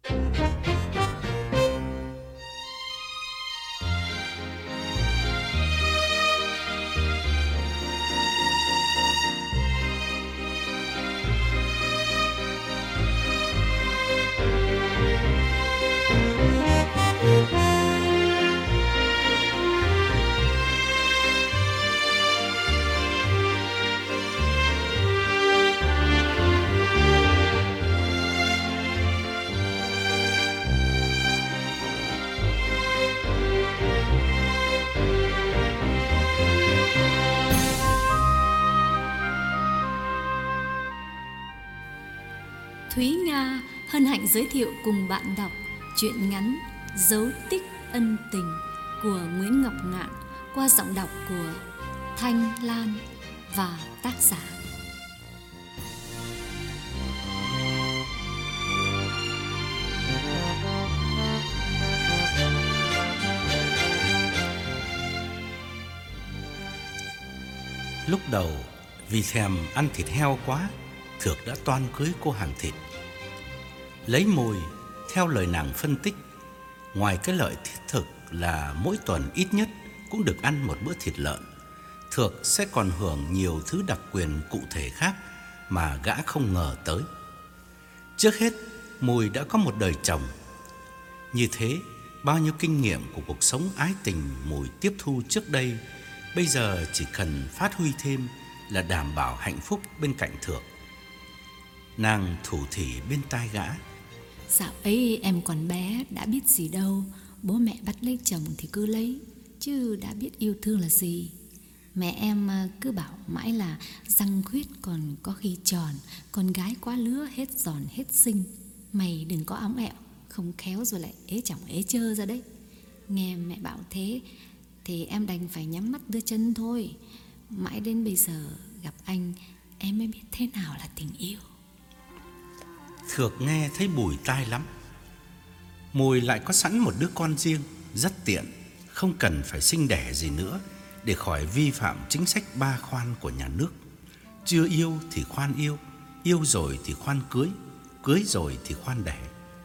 Thúy Nga hân hạnh giới thiệu cùng bạn đọc truyện ngắn Dấu tích ân tình của Nguyễn Ngọc Ngạn qua giọng đọc của Thanh Lan và tác giả. Lúc đầu vì thèm ăn thịt heo quá, Thược đã toan cưới cô hàng thịt. Lấy Mùi, theo lời nàng phân tích, ngoài cái lợi thiết thực là mỗi tuần ít nhất cũng được ăn một bữa thịt lợn, Thược sẽ còn hưởng nhiều thứ đặc quyền cụ thể khác mà gã không ngờ tới. Trước hết, Mùi đã có một đời chồng. Như thế, bao nhiêu kinh nghiệm của cuộc sống ái tình Mùi tiếp thu trước đây bây giờ chỉ cần phát huy thêm là đảm bảo hạnh phúc bên cạnh Thược. Nàng thủ thỉ bên tai gã: Dạo ấy em còn bé, đã biết gì đâu. Bố mẹ bắt lấy chồng thì cứ lấy, chứ đã biết yêu thương là gì. Mẹ em cứ bảo mãi là răng khuyết còn có khi tròn, con gái quá lứa hết giòn hết xinh. Mày đừng có óng ẹo, không khéo rồi lại ế chồng ế chơ ra đấy. Nghe mẹ bảo thế thì em đành phải nhắm mắt đưa chân thôi. Mãi đến bây giờ gặp anh, em mới biết thế nào là tình yêu. Thược nghe thấy bùi tai lắm. Mùi lại có sẵn một đứa con riêng, rất tiện, không cần phải sinh đẻ gì nữa để khỏi vi phạm chính sách ba khoan của nhà nước. Chưa yêu thì khoan yêu, yêu rồi thì khoan cưới, cưới rồi thì khoan đẻ.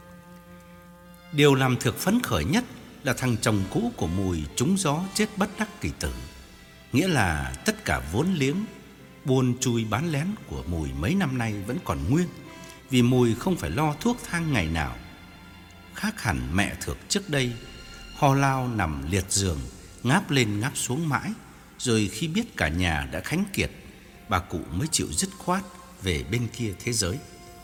Điều làm Thược phấn khởi nhất là thằng chồng cũ của Mùi trúng gió chết bất đắc kỳ tử. Nghĩa là tất cả vốn liếng buôn chui bán lén của Mùi mấy năm nay vẫn còn nguyên, vì Mùi không phải lo thuốc thang ngày nào. Khác hẳn mẹ Thược trước đây, ho lao nằm liệt giường, ngáp lên ngáp xuống mãi, rồi khi biết cả nhà đã khánh kiệt, bà cụ mới chịu dứt khoát về bên kia thế giới.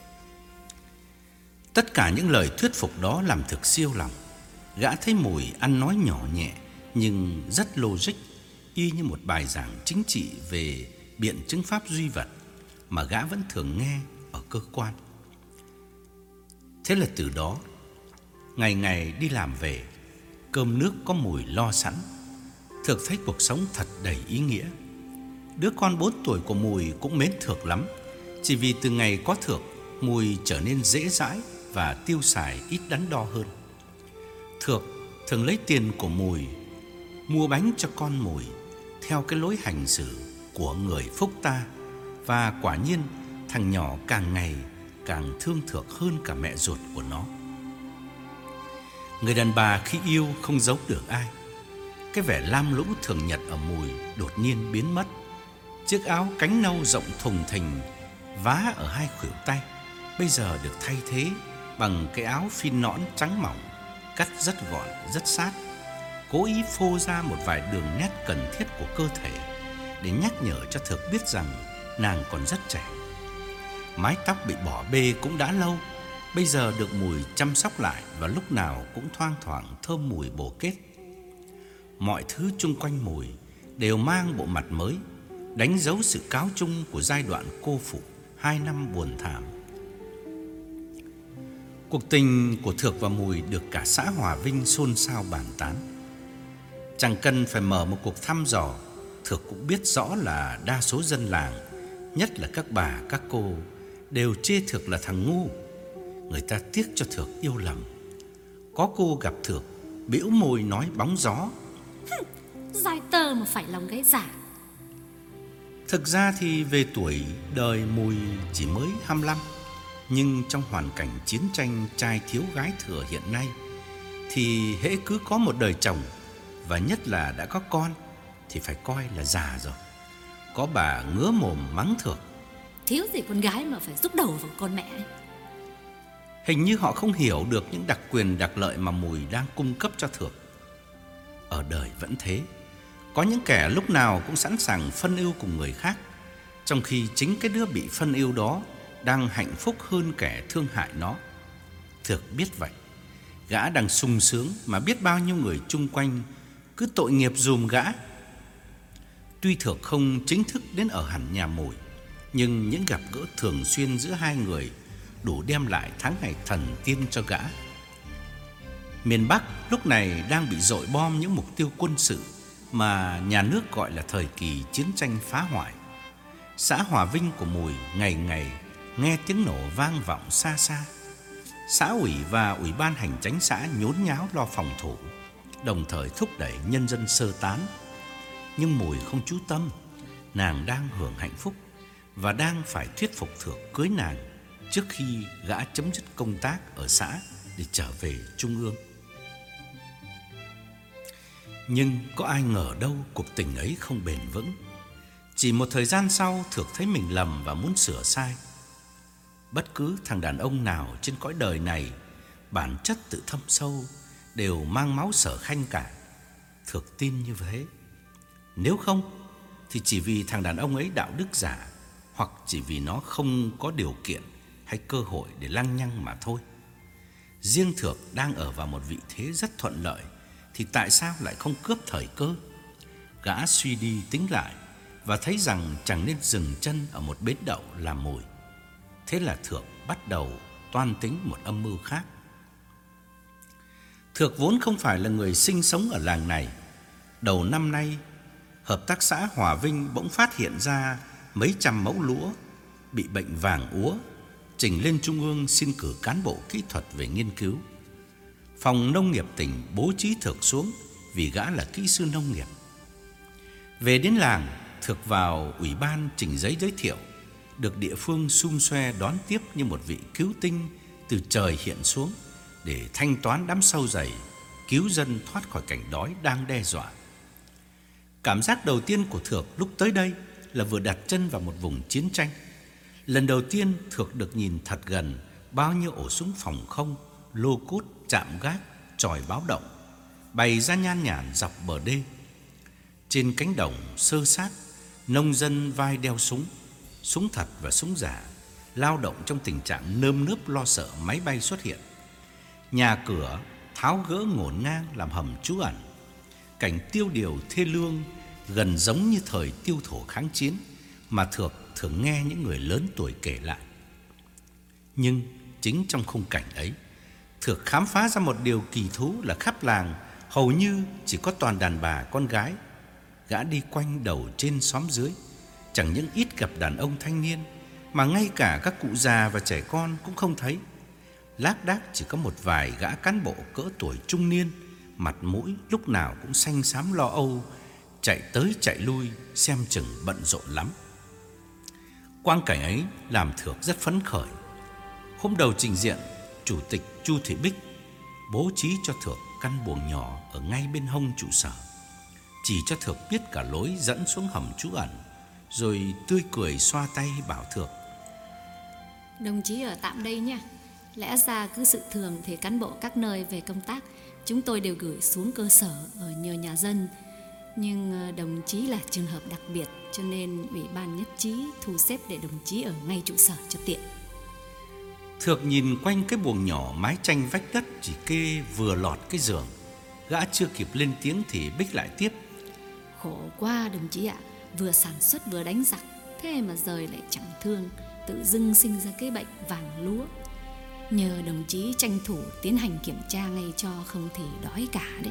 Tất cả những lời thuyết phục đó làm Thược siêu lòng. Gã thấy Mùi ăn nói nhỏ nhẹ nhưng rất logic, y như một bài giảng chính trị về biện chứng pháp duy vật mà gã vẫn thường nghe ở cơ quan. Thế là từ đó, ngày ngày đi làm về, cơm nước có Mùi lo sẵn, Thược thấy cuộc sống thật đầy ý nghĩa. Đứa con 4 tuổi của Mùi cũng mến Thược lắm. Chỉ vì từ ngày có Thược, Mùi trở nên dễ dãi và tiêu xài ít đắn đo hơn. Thược thường lấy tiền của Mùi mua bánh cho con Mùi theo cái lối hành xử của người phúc ta. Và quả nhiên thằng nhỏ càng ngày càng thương Thược hơn cả mẹ ruột của nó. Người đàn bà khi yêu không giấu được ai. Cái vẻ lam lũ thường nhật ở Mùi đột nhiên biến mất. Chiếc áo cánh nâu rộng thùng thình vá ở hai khuỷu tay bây giờ được thay thế bằng cái áo phin nõn trắng mỏng, cắt rất gọn, rất sát, cố ý phô ra một vài đường nét cần thiết của cơ thể để nhắc nhở cho Thược biết rằng nàng còn rất trẻ. Mái tóc bị bỏ bê cũng đã lâu, bây giờ được Mùi chăm sóc lại và lúc nào cũng thoang thoảng thơm mùi bồ kết. Mọi thứ chung quanh Mùi đều mang bộ mặt mới, đánh dấu sự cáo chung của giai đoạn cô phụ 2 năm buồn thảm. Cuộc tình của Thược và Mùi được cả xã Hòa Vinh xôn xao bàn tán. Chẳng cần phải mở một cuộc thăm dò, Thược cũng biết rõ là đa số dân làng, nhất là các bà các cô, đều chê Thược là thằng ngu. Người ta tiếc cho Thược yêu lầm. Có cô gặp Thược bĩu môi nói bóng gió: Giai tơ mà phải lòng gái giả. Thực ra thì về tuổi đời Mùi chỉ mới 25, Nhưng trong hoàn cảnh chiến tranh trai thiếu gái thừa hiện nay thì hễ cứ có một đời chồng, và nhất là đã có con, thì phải coi là già rồi. Có bà ngứa mồm mắng Thược: Thiếu gì con gái mà phải giúp đầu vào con mẹ ấy. Hình như họ không hiểu được những đặc quyền đặc lợi mà Mùi đang cung cấp cho Thược. Ở đời vẫn thế, có những kẻ lúc nào cũng sẵn sàng phân ưu cùng người khác, trong khi chính cái đứa bị phân ưu đó đang hạnh phúc hơn kẻ thương hại nó. Thược biết vậy. Gã đang sung sướng mà biết bao nhiêu người chung quanh cứ tội nghiệp dùm gã. Tuy Thược không chính thức đến ở hẳn nhà Mùi, nhưng những gặp gỡ thường xuyên giữa hai người đủ đem lại tháng ngày thần tiên cho gã. Miền Bắc lúc này đang bị dội bom những mục tiêu quân sự mà nhà nước gọi là thời kỳ chiến tranh phá hoại. Xã Hòa Vinh của Mùi ngày ngày nghe tiếng nổ vang vọng xa xa. Xã ủy và ủy ban hành chánh xã nhốn nháo lo phòng thủ, đồng thời thúc đẩy nhân dân sơ tán. Nhưng Mùi không chú tâm. Nàng đang hưởng hạnh phúc và đang phải thuyết phục Thược cưới nàng trước khi gã chấm dứt công tác ở xã để trở về Trung ương. Nhưng có ai ngờ đâu cuộc tình ấy không bền vững. Chỉ một thời gian sau, Thược thấy mình lầm và muốn sửa sai. Bất cứ thằng đàn ông nào trên cõi đời này bản chất tự thâm sâu đều mang máu Sở Khanh cả. Thược tin như thế. Nếu không thì chỉ vì thằng đàn ông ấy đạo đức giả, hoặc chỉ vì nó không có điều kiện hay cơ hội để lăng nhăng mà thôi. Riêng Thược đang ở vào một vị thế rất thuận lợi, thì tại sao lại không cướp thời cơ? Gã suy đi tính lại và thấy rằng chẳng nên dừng chân ở một bến đậu làm mồi. Thế là Thược bắt đầu toan tính một âm mưu khác. Thược vốn không phải là người sinh sống ở làng này. Đầu năm nay, hợp tác xã Hòa Vinh bỗng phát hiện ra mấy trăm mẫu lúa bị bệnh vàng úa, trình lên Trung ương xin cử cán bộ kỹ thuật về nghiên cứu. Phòng nông nghiệp tỉnh bố trí Thược xuống vì gã là kỹ sư nông nghiệp. Về đến làng, Thược vào ủy ban trình giấy giới thiệu, được địa phương sum xoe đón tiếp như một vị cứu tinh từ trời hiện xuống để thanh toán đám sâu dày, cứu dân thoát khỏi cảnh đói đang đe dọa. Cảm giác đầu tiên của Thược lúc tới đây là vừa đặt chân vào một vùng chiến tranh. Lần đầu tiên Thược được nhìn thật gần bao nhiêu ổ súng phòng không, lô cốt, trạm gác, chòi báo động bày ra nhan nhản dọc bờ đê. Trên cánh đồng sơ sát, nông dân vai đeo súng, súng thật và súng giả, lao động trong tình trạng nơm nớp lo sợ máy bay xuất hiện. Nhà cửa tháo gỡ ngổn ngang làm hầm trú ẩn. Cảnh tiêu điều thê lương gần giống như thời tiêu thổ kháng chiến mà Thược thường nghe những người lớn tuổi kể lại. Nhưng chính trong khung cảnh ấy, Thược khám phá ra một điều kỳ thú là khắp làng hầu như chỉ có toàn đàn bà con gái. Gã đi quanh đầu trên xóm dưới, chẳng những ít gặp đàn ông thanh niên, mà ngay cả các cụ già và trẻ con cũng không thấy. Lác đác chỉ có một vài gã cán bộ cỡ tuổi trung niên, mặt mũi lúc nào cũng xanh xám lo âu, chạy tới chạy lui, xem chừng bận rộn lắm. Quang cảnh ấy làm Thược rất phấn khởi. Hôm đầu trình diện, Chủ tịch Chu Thị Bích bố trí cho Thược căn buồng nhỏ ở ngay bên hông trụ sở, chỉ cho Thược biết cả lối dẫn xuống hầm trú ẩn, rồi tươi cười xoa tay bảo Thược: Đồng chí ở tạm đây nha. Lẽ ra cứ sự thường thì cán bộ các nơi về công tác chúng tôi đều gửi xuống cơ sở ở nhờ nhà dân. Nhưng đồng chí là trường hợp đặc biệt, cho nên ủy ban nhất trí thu xếp để đồng chí ở ngay trụ sở cho tiện. Thược nhìn quanh cái buồng nhỏ mái tranh vách đất chỉ kê vừa lọt cái giường. Gã chưa kịp lên tiếng thì Bích lại tiếp: Khổ quá đồng chí ạ, vừa sản xuất vừa đánh giặc, thế mà rời lại chẳng thương, tự dưng sinh ra cái bệnh vàng lúa. Nhờ đồng chí tranh thủ tiến hành kiểm tra ngay cho, không thì đói cả đấy.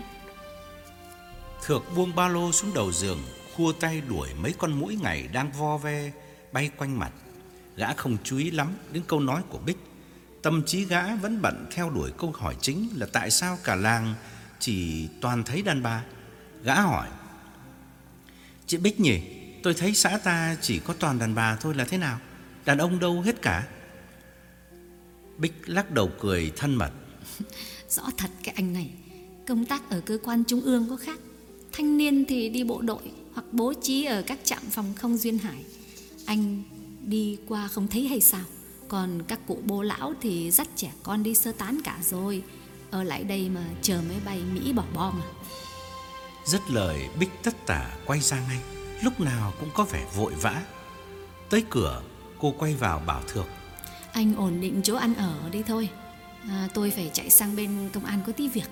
Thược buông ba lô xuống đầu giường, khua tay đuổi mấy con muỗi ngày đang vo ve bay quanh mặt. Gã không chú ý lắm đến câu nói của Bích. Tâm trí gã vẫn bận theo đuổi câu hỏi chính là tại sao cả làng chỉ toàn thấy đàn bà. Gã hỏi: Chị Bích nhỉ, tôi thấy xã ta chỉ có toàn đàn bà thôi là thế nào? Đàn ông đâu hết cả? Bích lắc đầu cười thân mật. Rõ thật cái anh này, công tác ở cơ quan trung ương có khác. Thanh niên thì đi bộ đội hoặc bố trí ở các trạm phòng không duyên hải. Anh đi qua không thấy hay sao? Còn các cụ bố lão thì dắt trẻ con đi sơ tán cả rồi, ở lại đây mà chờ máy bay Mỹ bỏ bom à? Dứt lời, Bích tất tả quay ra ngay, lúc nào cũng có vẻ vội vã. Tới cửa, cô quay vào bảo Thược: Anh ổn định chỗ ăn ở đi thôi, tôi phải chạy sang bên công an có tí việc.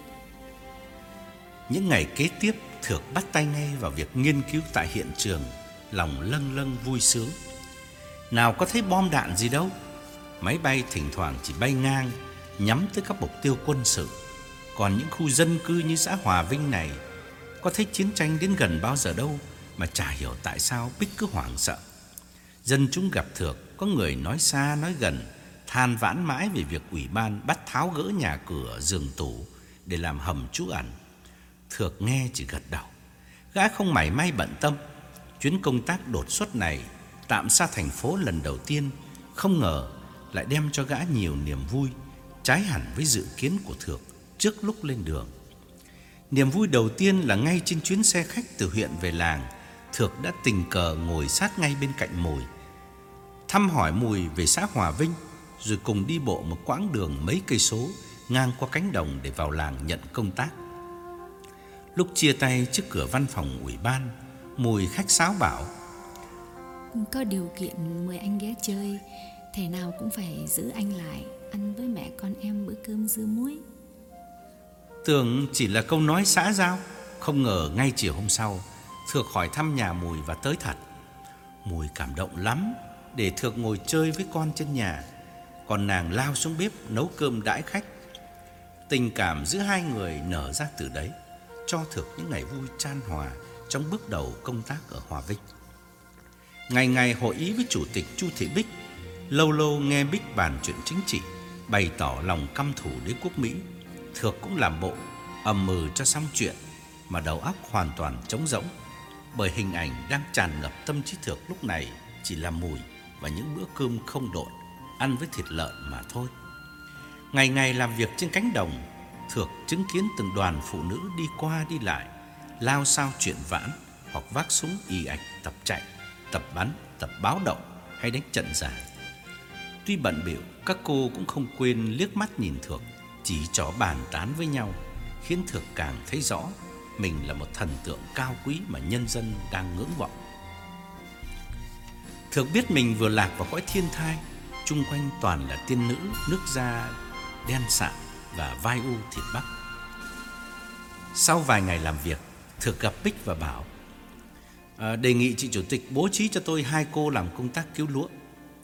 Những ngày kế tiếp, Thược bắt tay ngay vào việc nghiên cứu tại hiện trường, lòng lâng lâng vui sướng. Nào có thấy bom đạn gì đâu, máy bay thỉnh thoảng chỉ bay ngang, nhắm tới các mục tiêu quân sự. Còn những khu dân cư như xã Hòa Vinh này, có thấy chiến tranh đến gần bao giờ đâu mà chả hiểu tại sao Bích cứ hoảng sợ. Dân chúng gặp Thược, có người nói xa nói gần, than vãn mãi về việc ủy ban bắt tháo gỡ nhà cửa, giường tủ để làm hầm trú ẩn. Thược nghe chỉ gật đầu. Gã không mảy may bận tâm. Chuyến công tác đột xuất này, tạm xa thành phố lần đầu tiên, không ngờ lại đem cho gã nhiều niềm vui, trái hẳn với dự kiến của Thược trước lúc lên đường. Niềm vui đầu tiên là ngay trên chuyến xe khách từ huyện về làng, Thược đã tình cờ ngồi sát ngay bên cạnh Mùi, thăm hỏi Mùi về xã Hòa Vinh, rồi cùng đi bộ một quãng đường mấy cây số ngang qua cánh đồng để vào làng nhận công tác. Lúc chia tay trước cửa văn phòng ủy ban, Mùi khách sáo bảo: Có điều kiện mời anh ghé chơi, thể nào cũng phải giữ anh lại ăn với mẹ con em bữa cơm dưa muối. Tưởng chỉ là câu nói xã giao, không ngờ ngay chiều hôm sau, Thược hỏi thăm nhà Mùi và tới thật. Mùi cảm động lắm, để Thược ngồi chơi với con trên nhà, còn nàng lao xuống bếp nấu cơm đãi khách. Tình cảm giữa hai người nở ra từ đấy, cho Thược những ngày vui chan hòa trong bước đầu công tác ở Hòa Vinh. Ngày ngày hội ý với chủ tịch Chu Thị Bích, lâu lâu nghe Bích bàn chuyện chính trị, bày tỏ lòng căm thù đế quốc Mỹ, Thược cũng làm bộ ầm ừ cho xong chuyện, mà đầu óc hoàn toàn trống rỗng, bởi hình ảnh đang tràn ngập tâm trí Thược lúc này chỉ là Mùi và những bữa cơm không độn, ăn với thịt lợn mà thôi. Ngày ngày làm việc trên cánh đồng, Thược chứng kiến từng đoàn phụ nữ đi qua đi lại, lao sao chuyện vãn, hoặc vác súng ì ạch tập chạy, tập bắn, tập báo động hay đánh trận giả. Tuy bận bịu, các cô cũng không quên liếc mắt nhìn Thược, chỉ trỏ bàn tán với nhau, khiến Thược càng thấy rõ mình là một thần tượng cao quý mà nhân dân đang ngưỡng vọng. Thược biết mình vừa lạc vào cõi thiên thai, chung quanh toàn là tiên nữ, nước da đen sạm và vai u thịt bắp. Sau vài ngày làm việc, Thược gặp Bích và bảo: đề nghị chị chủ tịch bố trí cho tôi 2 cô làm công tác cứu lúa.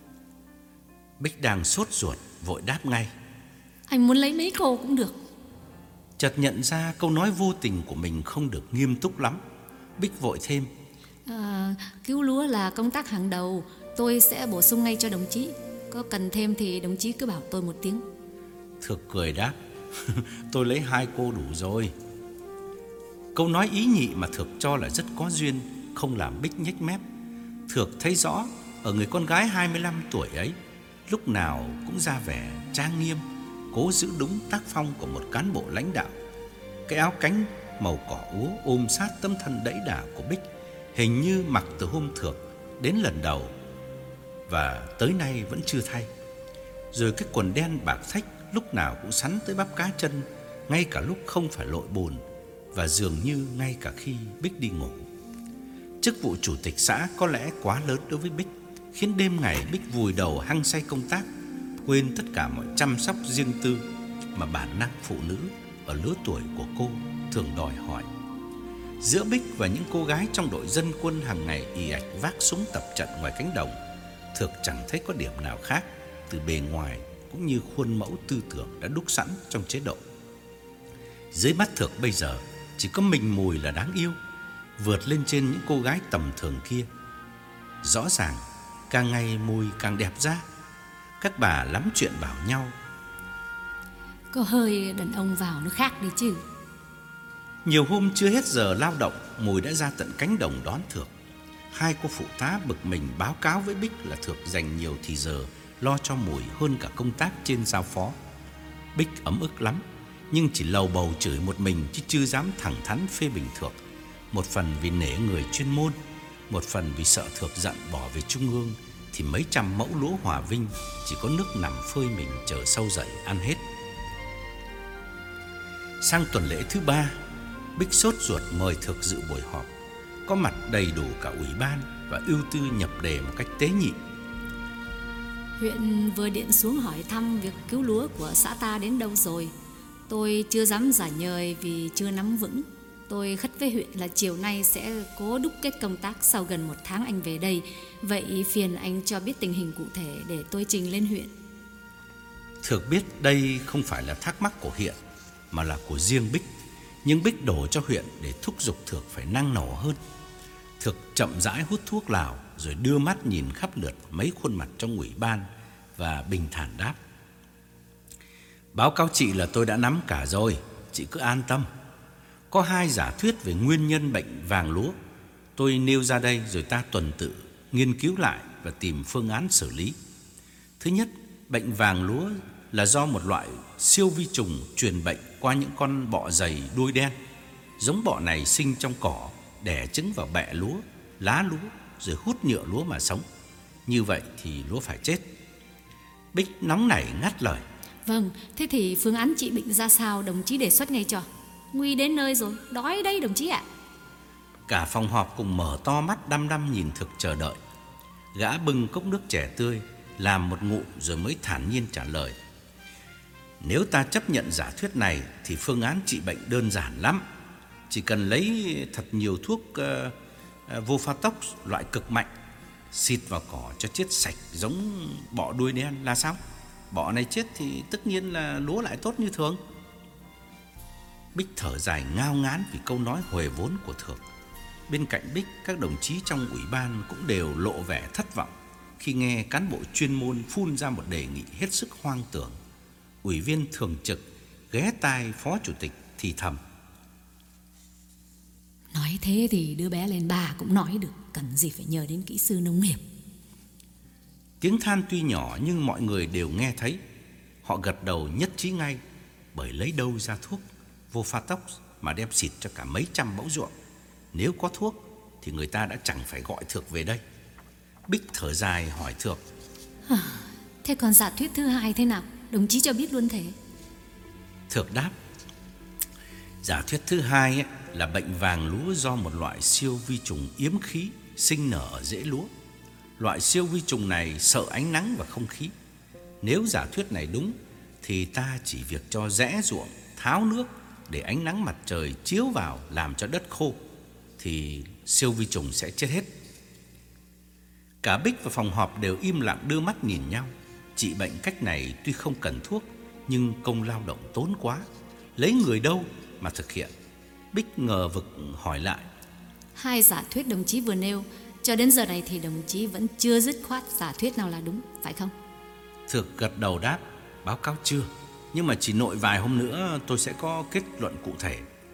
Bích đang sốt ruột, vội đáp ngay: Anh muốn lấy mấy cô cũng được. Chợt nhận ra câu nói vô tình của mình không được nghiêm túc lắm, Bích vội thêm: Cứu lúa là công tác hàng đầu, tôi sẽ bổ sung ngay cho đồng chí. Có cần thêm thì đồng chí cứ bảo tôi một tiếng. Thược cười đáp: tôi lấy 2 cô đủ rồi. Câu nói ý nhị mà Thược cho là rất có duyên không làm Bích nhếch mép. Thược thấy rõ ở người con gái 25 tuổi ấy, lúc nào cũng ra vẻ trang nghiêm, cố giữ đúng tác phong của một cán bộ lãnh đạo. Cái áo cánh màu cỏ úa ôm sát tấm thân đẫy đà của Bích, hình như mặc từ hôm Thược đến lần đầu và tới nay vẫn chưa thay. Rồi cái quần đen bạc thách lúc nào cũng sắn tới bắp cá chân, ngay cả lúc không phải lội bùn, và dường như ngay cả khi Bích đi ngủ. Chức vụ chủ tịch xã có lẽ quá lớn đối với Bích, khiến đêm ngày Bích vùi đầu hăng say công tác, quên tất cả mọi chăm sóc riêng tư mà bản năng phụ nữ ở lứa tuổi của cô thường đòi hỏi. Giữa Bích và những cô gái trong đội dân quân hàng ngày ì ạch vác súng tập trận ngoài cánh đồng, Thược chẳng thấy có điểm nào khác từ bề ngoài cũng như khuôn mẫu tư tưởng đã đúc sẵn trong chế độ. Dưới mắt Thược bây giờ chỉ có mình Mùi là đáng yêu, vượt lên trên những cô gái tầm thường kia. Rõ ràng càng ngày Mùi càng đẹp ra. Các bà lắm chuyện bảo nhau: có hơi đàn ông vào nó khác đi chứ. Nhiều hôm chưa hết giờ lao động, Mùi đã ra tận cánh đồng đón Thược. 2 cô phụ tá bực mình báo cáo với Bích là Thược dành nhiều thì giờ lo cho Mùi hơn cả công tác trên giao phó. Bích ấm ức lắm, nhưng chỉ lầu bầu chửi một mình chứ chưa dám thẳng thắn phê bình Thược. Một phần vì nể người chuyên môn, một phần vì sợ Thược giận bỏ về Trung ương thì mấy trăm mẫu lúa Hòa Vinh chỉ có nước nằm phơi mình chờ sâu dậy ăn hết. Sang tuần lễ thứ 3, Bích sốt ruột mời Thược dự buổi họp. Có mặt đầy đủ cả ủy ban và ưu tư nhập đề một cách tế nhị. Huyện vừa điện xuống hỏi thăm việc cứu lúa của xã ta đến đâu rồi. Tôi chưa dám giải nhời vì chưa nắm vững. Tôi khất với huyện là chiều nay sẽ cố đúc kết công tác sau gần 1 tháng anh về đây. Vậy phiền anh cho biết tình hình cụ thể để tôi trình lên huyện. Thược biết đây không phải là thắc mắc của huyện mà là của riêng Bích, nhưng Bích đổ cho huyện để thúc giục Thược phải năng nổ hơn. Thược chậm rãi hút thuốc lào rồi đưa mắt nhìn khắp lượt mấy khuôn mặt trong ủy ban và bình thản đáp: Báo cáo chị là tôi đã nắm cả rồi, chị cứ an tâm. Có 2 giả thuyết về nguyên nhân bệnh vàng lúa, tôi nêu ra đây rồi ta tuần tự nghiên cứu lại và tìm phương án xử lý. Thứ nhất, bệnh vàng lúa là do một loại siêu vi trùng truyền bệnh qua những con bọ dày đuôi đen. Giống bọ này sinh trong cỏ, đẻ trứng vào bẹ lúa, lá lúa, rồi hút nhựa lúa mà sống. Như vậy thì lúa phải chết. Bích nóng nảy ngắt lời: Vâng, thế thì phương án trị bệnh ra sao đồng chí đề xuất ngay cho. Nguy đến nơi rồi, đói đây đồng chí ạ. Cả phòng họp cùng mở to mắt đăm đăm nhìn Thực chờ đợi. Gã bưng cốc nước chè tươi, làm một ngụm rồi mới thản nhiên trả lời: Nếu ta chấp nhận giả thuyết này thì phương án trị bệnh đơn giản lắm. Chỉ cần lấy thật nhiều thuốc Vofatox loại cực mạnh, xịt vào cỏ cho chết sạch giống bọ đuôi đen là xong. Bọ này chết thì tất nhiên là lúa lại tốt như thường. Bích thở dài ngao ngán vì câu nói huề vốn của Thược. Bên cạnh Bích, các đồng chí trong ủy ban cũng đều lộ vẻ thất vọng khi nghe cán bộ chuyên môn phun ra một đề nghị hết sức hoang tưởng. Ủy viên thường trực ghé tai phó chủ tịch thì thầm: Nói thế thì đứa bé lên bà cũng nói được, cần gì phải nhờ đến kỹ sư nông nghiệp. Tiếng than tuy nhỏ nhưng mọi người đều nghe thấy. Họ gật đầu nhất trí ngay, bởi lấy đâu ra thuốc Vofatox mà đem xịt cho cả mấy trăm mẫu ruộng. Nếu có thuốc thì người ta đã chẳng phải gọi Thược về đây. Bích thở dài hỏi Thược: Thế còn giả thuyết thứ 2 thế nào? Đồng chí cho biết luôn thế. Thược đáp: Giả thuyết thứ 2 là bệnh vàng lúa do một loại siêu vi trùng yếm khí sinh nở ở rễ lúa. Loại siêu vi trùng này sợ ánh nắng và không khí. Nếu giả thuyết này đúng thì ta chỉ việc cho rẽ ruộng, tháo nước để ánh nắng mặt trời chiếu vào làm cho đất khô thì siêu vi trùng sẽ chết hết. Cả Bích và phòng họp đều im lặng đưa mắt nhìn nhau. Trị bệnh cách này tuy không cần thuốc nhưng công lao động tốn quá, lấy người đâu mà thực hiện. Bích ngờ vực hỏi lại: 2 giả thuyết đồng chí vừa nêu, cho đến giờ này thì đồng chí vẫn chưa dứt khoát giả thuyết nào là đúng, phải không? Thược gật đầu đáp: Báo cáo chưa, nhưng mà chỉ nội vài hôm nữa tôi sẽ có kết luận cụ thể.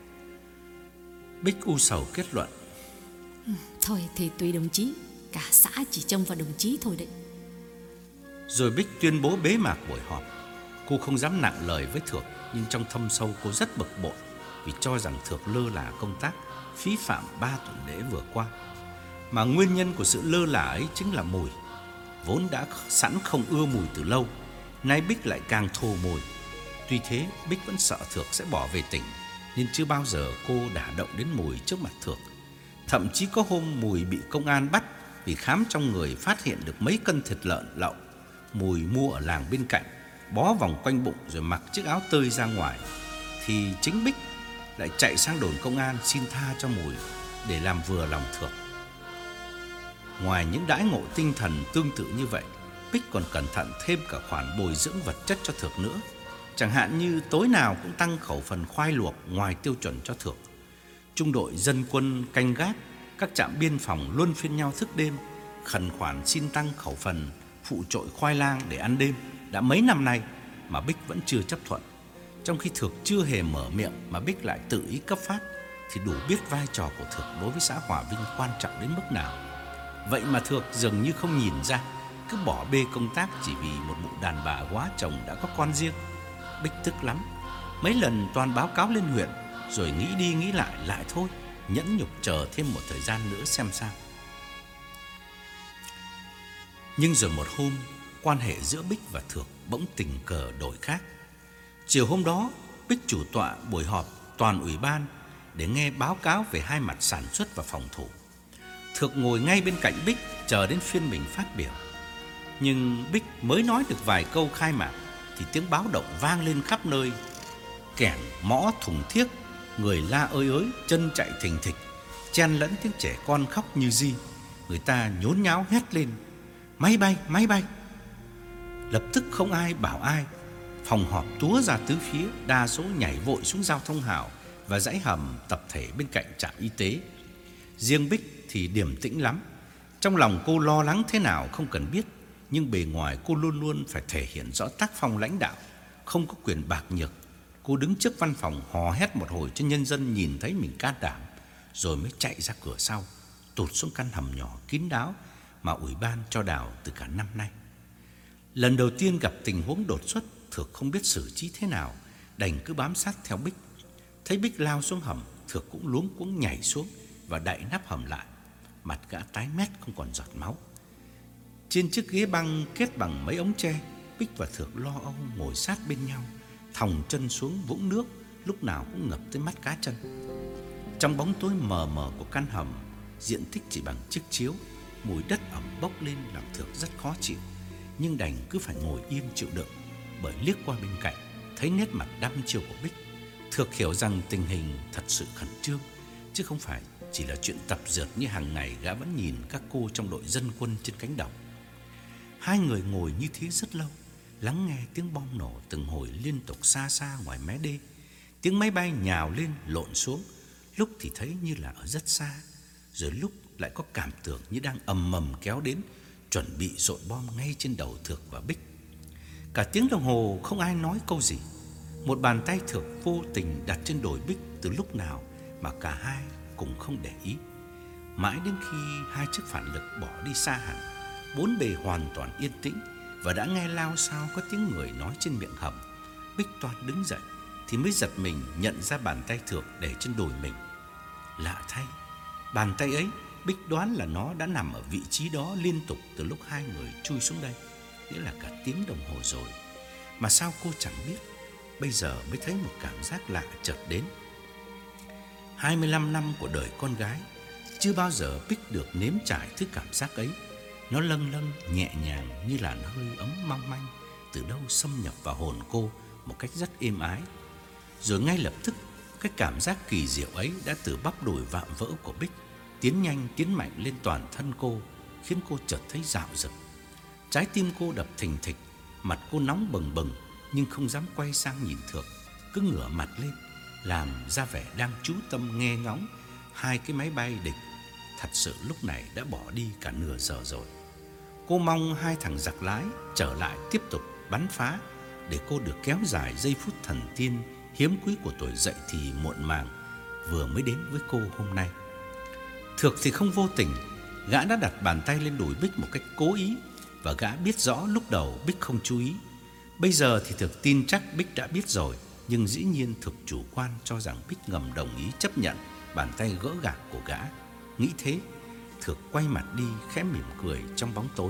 Bích u sầu kết luận: Thôi thì tùy đồng chí, cả xã chỉ trông vào đồng chí thôi đấy. Rồi Bích tuyên bố bế mạc buổi họp. Cô không dám nặng lời với Thược, nhưng trong thâm sâu cô rất bực bội vì cho rằng Thược lơ là công tác, phí phạm 3 tuần lễ vừa qua. Mà nguyên nhân của sự lơ là ấy chính là mùi. Vốn đã sẵn không ưa mùi từ lâu, nay Bích lại càng thô mùi. Tuy thế, Bích vẫn sợ Thược sẽ bỏ về tỉnh, nên chưa bao giờ cô đả động đến mùi trước mặt Thược. Thậm chí có hôm mùi bị công an bắt vì khám trong người phát hiện được mấy cân thịt lợn lậu mùi mua ở làng bên cạnh, bó vòng quanh bụng rồi mặc chiếc áo tơi ra ngoài, thì chính Bích lại chạy sang đồn công an xin tha cho mùi để làm vừa lòng Thược. Ngoài những đãi ngộ tinh thần tương tự như vậy, Bích còn cẩn thận thêm cả khoản bồi dưỡng vật chất cho Thược nữa. Chẳng hạn như tối nào cũng tăng khẩu phần khoai luộc ngoài tiêu chuẩn cho Thược. Trung đội dân quân canh gác, các trạm biên phòng luân phiên nhau thức đêm khẩn khoản xin tăng khẩu phần phụ trội khoai lang để ăn đêm đã mấy năm nay mà Bích vẫn chưa chấp thuận. Trong khi Thược chưa hề mở miệng mà Bích lại tự ý cấp phát, thì đủ biết vai trò của Thược đối với xã Hòa Vinh quan trọng đến mức nào. Vậy mà Thược dường như không nhìn ra, cứ bỏ bê công tác chỉ vì một mụ đàn bà quá chồng đã có con riêng. Bích tức lắm, mấy lần toàn báo cáo lên huyện, rồi nghĩ đi nghĩ lại thôi, nhẫn nhục chờ thêm một thời gian nữa xem sao. Nhưng rồi một hôm, quan hệ giữa Bích và Thược bỗng tình cờ đổi khác. Chiều hôm đó, Bích chủ tọa buổi họp toàn ủy ban để nghe báo cáo về hai mặt sản xuất và phòng thủ. Thược ngồi ngay bên cạnh Bích chờ đến phiên mình phát biểu. Nhưng Bích mới nói được vài câu khai mạc thì tiếng báo động vang lên khắp nơi. Kẻng, mõ, thùng thiếc, người la ơi ới, chân chạy thình thịch, chen lẫn tiếng trẻ con khóc như ri. Người ta nhốn nháo hét lên: máy bay, máy bay! Lập tức không ai bảo ai. Phòng họp túa ra tứ phía, đa số nhảy vội xuống giao thông hào và dãy hầm tập thể bên cạnh trạm y tế. Riêng Bích thì điềm tĩnh lắm. Trong lòng cô lo lắng thế nào không cần biết, nhưng bề ngoài cô luôn luôn phải thể hiện rõ tác phong lãnh đạo, không có quyền bạc nhược. Cô đứng trước văn phòng hò hét một hồi cho nhân dân nhìn thấy mình can đảm, rồi mới chạy ra cửa sau, tụt xuống căn hầm nhỏ kín đáo mà ủy ban cho đào từ cả năm nay. Lần đầu tiên gặp tình huống đột xuất, Thược không biết xử trí thế nào, đành cứ bám sát theo Bích. Thấy Bích lao xuống hầm, Thược cũng luống cuống nhảy xuống và đậy nắp hầm lại. Mặt gã tái mét không còn giọt máu. Trên chiếc ghế băng kết bằng mấy ống tre, Bích và Thược lo âu ngồi sát bên nhau, thòng chân xuống vũng nước lúc nào cũng ngập tới mắt cá chân. Trong bóng tối mờ mờ của căn hầm, diện tích chỉ bằng chiếc chiếu, mùi đất ẩm bốc lên làm Thược rất khó chịu, nhưng đành cứ phải ngồi yên chịu đựng. Bởi liếc qua bên cạnh, thấy nét mặt đăm chiêu của Bích, Thược hiểu rằng tình hình thật sự khẩn trương, chứ không phải chỉ là chuyện tập dượt như hàng ngày gã vẫn nhìn các cô trong đội dân quân trên cánh đồng. Hai người ngồi như thế rất lâu, lắng nghe tiếng bom nổ từng hồi liên tục xa xa ngoài mé đê. Tiếng máy bay nhào lên lộn xuống, lúc thì thấy như là ở rất xa, rồi lúc lại có cảm tưởng như đang ầm ầm kéo đến, chuẩn bị dội bom ngay trên đầu Thược và Bích. Cả tiếng đồng hồ không ai nói câu gì. Một bàn tay Thược vô tình đặt trên đùi Bích từ lúc nào mà cả hai cũng không để ý. Mãi đến khi hai chiếc phản lực bỏ đi xa hẳn, bốn bề hoàn toàn yên tĩnh, và đã nghe lao xao có tiếng người nói trên miệng hầm, Bích toan đứng dậy thì mới giật mình nhận ra bàn tay Thược để trên đùi mình. Lạ thay, bàn tay ấy Bích đoán là nó đã nằm ở vị trí đó liên tục từ lúc hai người chui xuống đây, nghĩa là cả tiếng đồng hồ rồi. Mà sao cô chẳng biết, bây giờ mới thấy một cảm giác lạ chợt đến. 25 năm của đời con gái, chưa bao giờ Bích được nếm trải thứ cảm giác ấy. Nó lâng lâng nhẹ nhàng như làn hơi ấm mong manh từ đâu xâm nhập vào hồn cô một cách rất êm ái. Rồi ngay lập tức, cái cảm giác kỳ diệu ấy đã từ bắp đùi vạm vỡ của Bích tiến nhanh tiến mạnh lên toàn thân cô, khiến cô chợt thấy rạo rực. Trái tim cô đập thình thịch, mặt cô nóng bừng bừng, nhưng không dám quay sang nhìn Thược, cứ ngửa mặt lên, làm ra vẻ đang chú tâm nghe ngóng hai cái máy bay địch. Thật sự lúc này đã bỏ đi cả nửa giờ rồi. Cô mong hai thằng giặc lái trở lại tiếp tục bắn phá, để cô được kéo dài giây phút thần tiên hiếm quý của tuổi dậy thì muộn màng vừa mới đến với cô hôm nay. Thược thì không vô tình, gã đã đặt bàn tay lên đùi Bích một cách cố ý, và gã biết rõ lúc đầu Bích không chú ý. Bây giờ thì Thược tin chắc Bích đã biết rồi, nhưng dĩ nhiên Thược chủ quan cho rằng Bích ngầm đồng ý chấp nhận bàn tay gỡ gạc của gã. Nghĩ thế, Thược quay mặt đi khẽ mỉm cười trong bóng tối.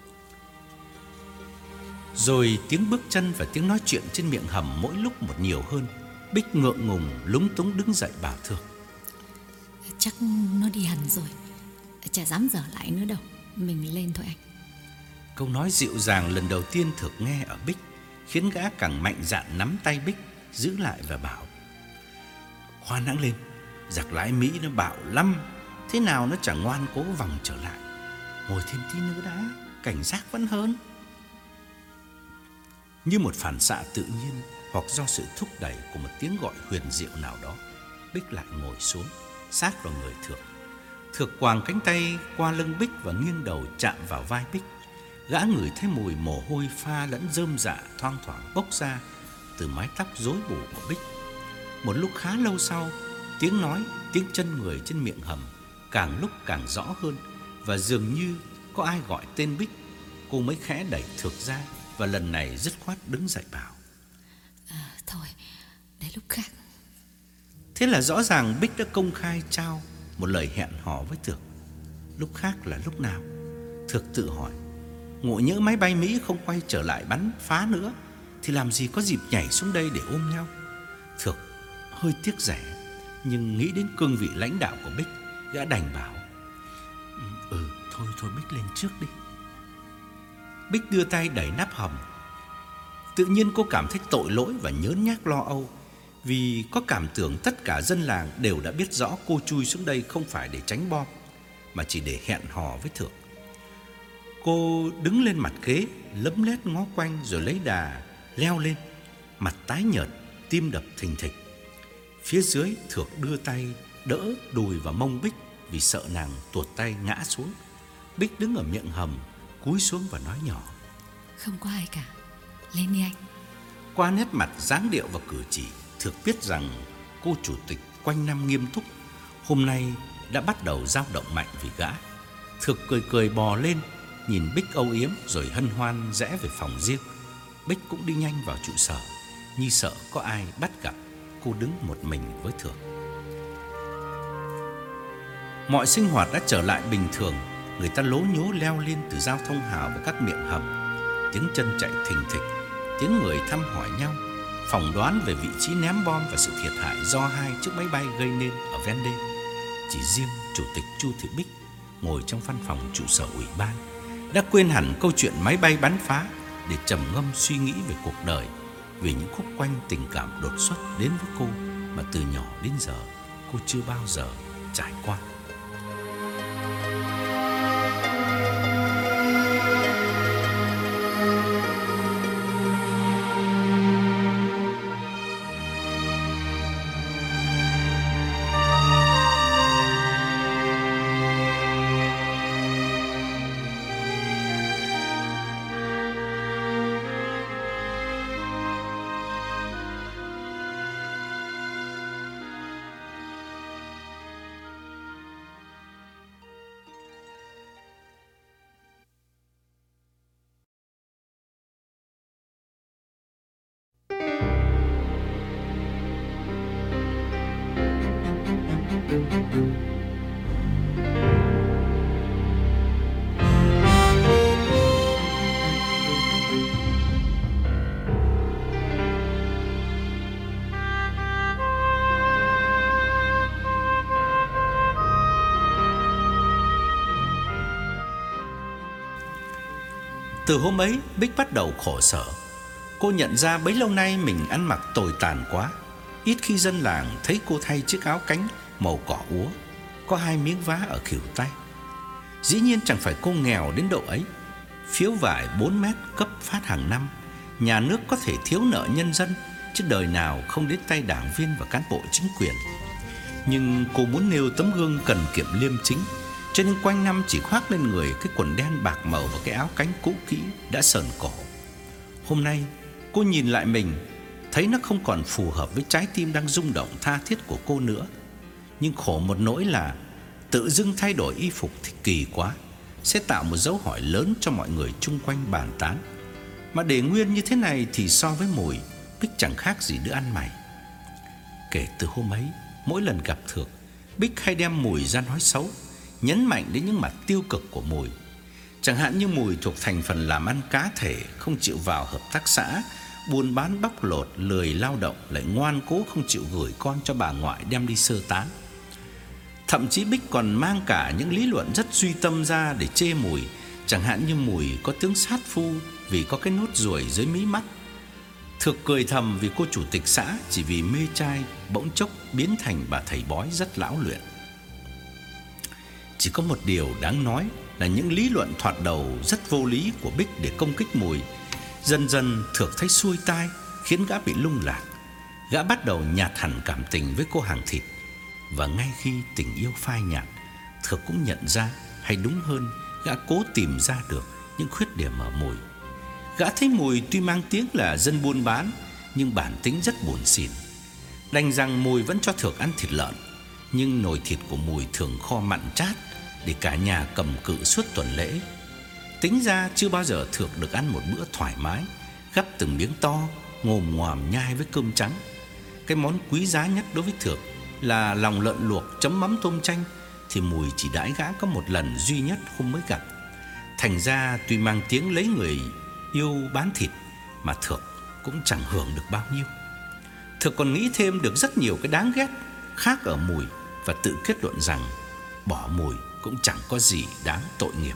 Rồi tiếng bước chân và tiếng nói chuyện trên miệng hầm mỗi lúc một nhiều hơn. Bích ngượng ngùng lúng túng đứng dậy bảo Thược: Chắc nó đi hẳn rồi, chả dám dở lại nữa đâu, mình lên thôi anh. Câu nói dịu dàng lần đầu tiên Thược nghe ở Bích khiến gã càng mạnh dạn nắm tay Bích giữ lại và bảo: Khoan hãng lên, giặc lái Mỹ nó bạo lắm, thế nào nó chẳng ngoan cố vòng trở lại. Ngồi thêm tí nữa đã, cảnh giác vẫn hơn. Như một phản xạ tự nhiên, hoặc do sự thúc đẩy của một tiếng gọi huyền diệu nào đó, Bích lại ngồi xuống sát vào người Thược. Thược quàng cánh tay qua lưng Bích và nghiêng đầu chạm vào vai Bích. Gã ngửi thấy mùi mồ hôi pha lẫn rơm rạ thoang thoảng bốc ra từ mái tóc rối bù của Bích. Một lúc khá lâu sau, tiếng nói, tiếng chân người trên miệng hầm càng lúc càng rõ hơn, và dường như có ai gọi tên Bích. Cô mới khẽ đẩy Thược ra, và lần này dứt khoát đứng dậy bảo: Thôi, để lúc khác. Thế là rõ ràng Bích đã công khai trao một lời hẹn hò với Thược. Lúc khác là lúc nào? Thược tự hỏi. Ngộ nhỡ máy bay Mỹ không quay trở lại bắn phá nữa thì làm gì có dịp nhảy xuống đây để ôm nhau. Thược hơi tiếc rẻ, nhưng nghĩ đến cương vị lãnh đạo của Bích, gã đành bảo: Thôi Bích lên trước đi. Bích đưa tay đẩy nắp hầm. Tự nhiên cô cảm thấy tội lỗi và nhớn nhác lo âu, vì có cảm tưởng tất cả dân làng đều đã biết rõ cô chui xuống đây không phải để tránh bom, mà chỉ để hẹn hò với Thược. Cô đứng lên mặt ghế, lấm lét ngó quanh rồi lấy đà leo lên, mặt tái nhợt, tim đập thình thịch. Phía dưới, Thược đưa tay đỡ đùi và mông Bích vì sợ nàng tuột tay ngã xuống. Bích đứng ở miệng hầm, cúi xuống và nói nhỏ: Không có ai cả, lên đi anh. Qua nét mặt, dáng điệu và cử chỉ, Thược biết rằng cô chủ tịch quanh năm nghiêm túc hôm nay đã bắt đầu dao động mạnh vì gã. Thược cười cười bò lên, nhìn Bích âu yếm rồi hân hoan rẽ về phòng riêng. Bích cũng đi nhanh vào trụ sở, như sợ có ai bắt gặp cô đứng một mình với Thược. Mọi sinh hoạt đã trở lại bình thường. Người ta lố nhố leo lên từ giao thông hào và các miệng hầm. Tiếng chân chạy thình thịch, tiếng người thăm hỏi nhau, phỏng đoán về vị trí ném bom và sự thiệt hại do 2 chiếc máy bay gây nên ở ven đê. Chỉ riêng Chủ tịch Chu Thị Bích ngồi trong văn phòng trụ sở ủy ban đã quên hẳn câu chuyện máy bay bắn phá để trầm ngâm suy nghĩ về cuộc đời, về những khúc quanh tình cảm đột xuất đến với cô mà từ nhỏ đến giờ cô chưa bao giờ trải qua. Từ hôm ấy, Bích bắt đầu khổ sở. Cô nhận ra bấy lâu nay mình ăn mặc tồi tàn quá. Ít khi dân làng thấy cô thay chiếc áo cánh màu cỏ úa, có 2 miếng vá ở khuỷu tay. Dĩ nhiên chẳng phải cô nghèo đến độ ấy. Phiếu vải 4 mét cấp phát hàng năm, nhà nước có thể thiếu nợ nhân dân, chứ đời nào không đến tay đảng viên và cán bộ chính quyền. Nhưng cô muốn nêu tấm gương cần kiệm liêm chính, cho nên quanh năm chỉ khoác lên người cái quần đen bạc màu và cái áo cánh cũ kỹ đã sờn cổ. Hôm nay cô nhìn lại mình, thấy nó không còn phù hợp với trái tim đang rung động tha thiết của cô nữa. Nhưng khổ một nỗi là tự dưng thay đổi y phục thì kỳ quá, sẽ tạo một dấu hỏi lớn cho mọi người chung quanh bàn tán. Mà để nguyên như thế này thì so với Mùi, Bích chẳng khác gì đứa ăn mày. Kể từ hôm ấy, mỗi lần gặp Thược, Bích hay đem Mùi ra nói xấu, nhấn mạnh đến những mặt tiêu cực của Mùi. Chẳng hạn như Mùi thuộc thành phần làm ăn cá thể, không chịu vào hợp tác xã, buôn bán bóc lột, lười lao động, lại ngoan cố không chịu gửi con cho bà ngoại đem đi sơ tán. Thậm chí Bích còn mang cả những lý luận rất duy tâm ra để chê Mùi. Chẳng hạn như Mùi có tướng sát phu vì có cái nốt ruồi dưới mí mắt. Thược cười thầm vì cô chủ tịch xã chỉ vì mê trai bỗng chốc biến thành bà thầy bói rất lão luyện. Chỉ có một điều đáng nói là những lý luận thoạt đầu rất vô lý của Bích để công kích Mùi, dần dần Thược thấy xuôi tai, khiến gã bị lung lạc. Gã bắt đầu nhạt hẳn cảm tình với cô hàng thịt. Và ngay khi tình yêu phai nhạt, Thược cũng nhận ra, hay đúng hơn, gã cố tìm ra được những khuyết điểm ở Mùi. Gã thấy Mùi tuy mang tiếng là dân buôn bán, nhưng bản tính rất buồn xỉn. Đành rằng Mùi vẫn cho Thược ăn thịt lợn, nhưng nồi thịt của Mùi thường kho mặn chát để cả nhà cầm cự suốt tuần lễ. Tính ra chưa bao giờ Thược được ăn một bữa thoải mái, gắp từng miếng to, ngồm ngoàm nhai với cơm trắng. Cái món quý giá nhất đối với Thược là lòng lợn luộc chấm mắm tôm chanh, thì Mùi chỉ đãi gã có một lần duy nhất hôm mới gặp. Thành ra tuy mang tiếng lấy người yêu bán thịt, mà Thược cũng chẳng hưởng được bao nhiêu. Thược còn nghĩ thêm được rất nhiều cái đáng ghét khác ở Mùi, và tự kết luận rằng bỏ Mùi cũng chẳng có gì đáng tội nghiệp.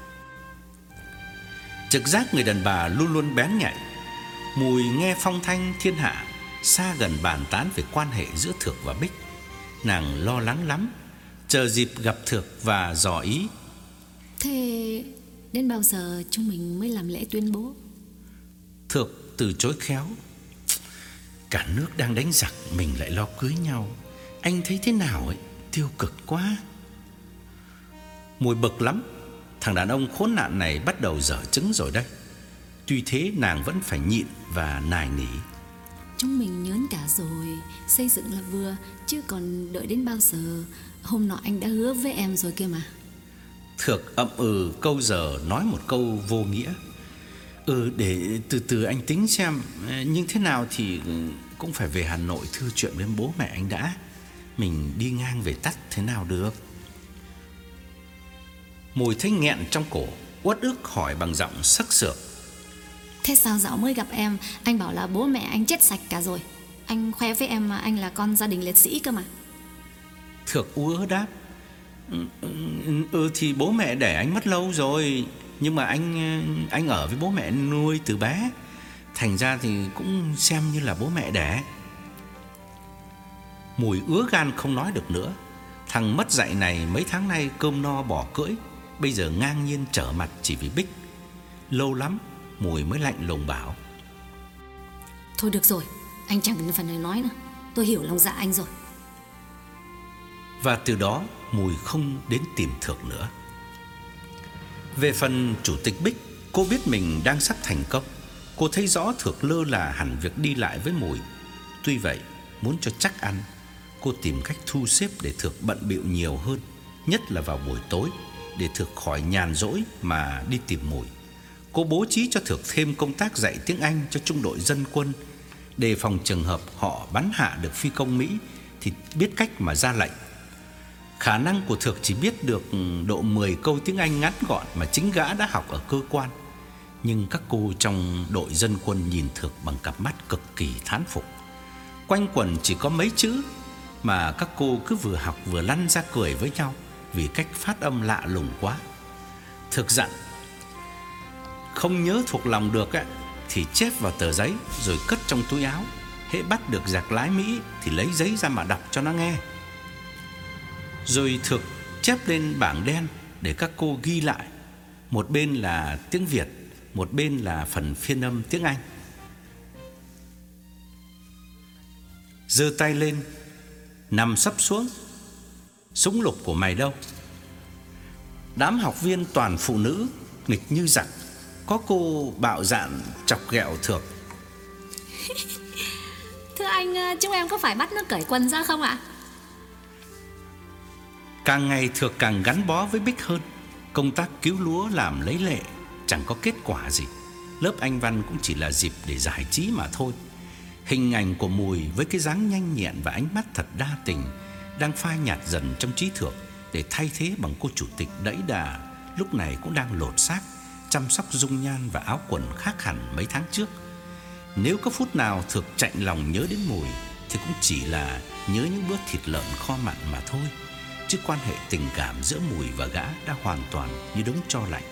Trực giác người đàn bà luôn luôn bén nhạy. Mùi nghe phong thanh thiên hạ xa gần bàn tán về quan hệ giữa Thược và Bích. Nàng lo lắng lắm, chờ dịp gặp Thược và dò ý. Thế đến bao giờ chúng mình mới làm lễ tuyên bố? Thược từ chối khéo. Cả nước đang đánh giặc, mình lại lo cưới nhau. Anh thấy thế nào ấy? Tiêu cực quá. Mùi bực lắm. Thằng đàn ông khốn nạn này bắt đầu dở trứng rồi đây. Tuy thế nàng vẫn phải nhịn và nài nỉ. Chúng mình nhớn cả rồi, xây dựng là vừa, chứ còn đợi đến bao giờ? Hôm nọ anh đã hứa với em rồi kia mà. Thược ậm câu giờ nói một câu vô nghĩa. Để từ từ anh tính xem. Nhưng thế nào thì cũng phải về Hà Nội thưa chuyện với bố mẹ anh đã. Mình đi ngang về tắt thế nào được. Mùi thấy nghẹn trong cổ, uất ức hỏi bằng giọng sắc sược. Thế sao dạo mới gặp em anh bảo là bố mẹ anh chết sạch cả rồi? Anh khoe với em mà anh là con gia đình liệt sĩ cơ mà. Thược ú đáp. Thì bố mẹ để anh mất lâu rồi, nhưng mà anh ở với bố mẹ nuôi từ bé, thành ra thì cũng xem như là bố mẹ đẻ. Mùi ứa gan không nói được nữa. Thằng mất dạy này mấy tháng nay cơm no bỏ cưỡi, bây giờ ngang nhiên trở mặt chỉ vì Bích. Lâu lắm Mùi mới lạnh lùng bảo. Thôi được rồi, anh chẳng cần phải nói nữa. Tôi hiểu lòng dạ anh rồi. Và từ đó Mùi không đến tìm Thược nữa. Về phần chủ tịch Bích, cô biết mình đang sắp thành công. Cô thấy rõ Thược lơ là hẳn việc đi lại với Mùi. Tuy vậy, muốn cho chắc ăn, cô tìm cách thu xếp để Thược bận bịu nhiều hơn, nhất là vào buổi tối, để Thược khỏi nhàn rỗi mà đi tìm Mùi. Cô bố trí cho Thược thêm công tác dạy tiếng Anh cho trung đội dân quân, đề phòng trường hợp họ bắn hạ được phi công Mỹ thì biết cách mà ra lệnh. Khả năng của Thược chỉ biết được độ 10 câu tiếng Anh ngắn gọn mà chính gã đã học ở cơ quan. Nhưng các cô trong đội dân quân nhìn Thược bằng cặp mắt cực kỳ thán phục. Quanh quẩn chỉ có mấy chữ mà các cô cứ vừa học vừa lăn ra cười với nhau vì cách phát âm lạ lùng quá. Thược dặn, không nhớ thuộc lòng được thì chép vào tờ giấy rồi cất trong túi áo. Hễ bắt được giặc lái Mỹ thì lấy giấy ra mà đọc cho nó nghe. Rồi Thược chép lên bảng đen để các cô ghi lại. Một bên là tiếng Việt, một bên là phần phiên âm tiếng Anh. Giơ tay lên, nằm sấp xuống. Súng lục của mày đâu? Đám học viên toàn phụ nữ, nghịch như giặc. Có cô bạo dạn chọc ghẹo Thược. Thưa anh, chúng em có phải bắt nó cởi quần ra không ạ? Càng ngày Thược càng gắn bó với Bích hơn. Công tác cứu lúa làm lấy lệ, chẳng có kết quả gì. Lớp Anh văn cũng chỉ là dịp để giải trí mà thôi. Hình ảnh của Mùi với cái dáng nhanh nhẹn và ánh mắt thật đa tình đang phai nhạt dần trong trí Thược, để thay thế bằng cô chủ tịch đẫy đà lúc này cũng đang lột xác, chăm sóc dung nhan và áo quần khác hẳn mấy tháng trước. Nếu có phút nào Thược chạnh lòng nhớ đến Mùi thì cũng chỉ là nhớ những bữa thịt lợn kho mặn mà thôi, chứ quan hệ tình cảm giữa Mùi và gã đã hoàn toàn như đống tro lạnh.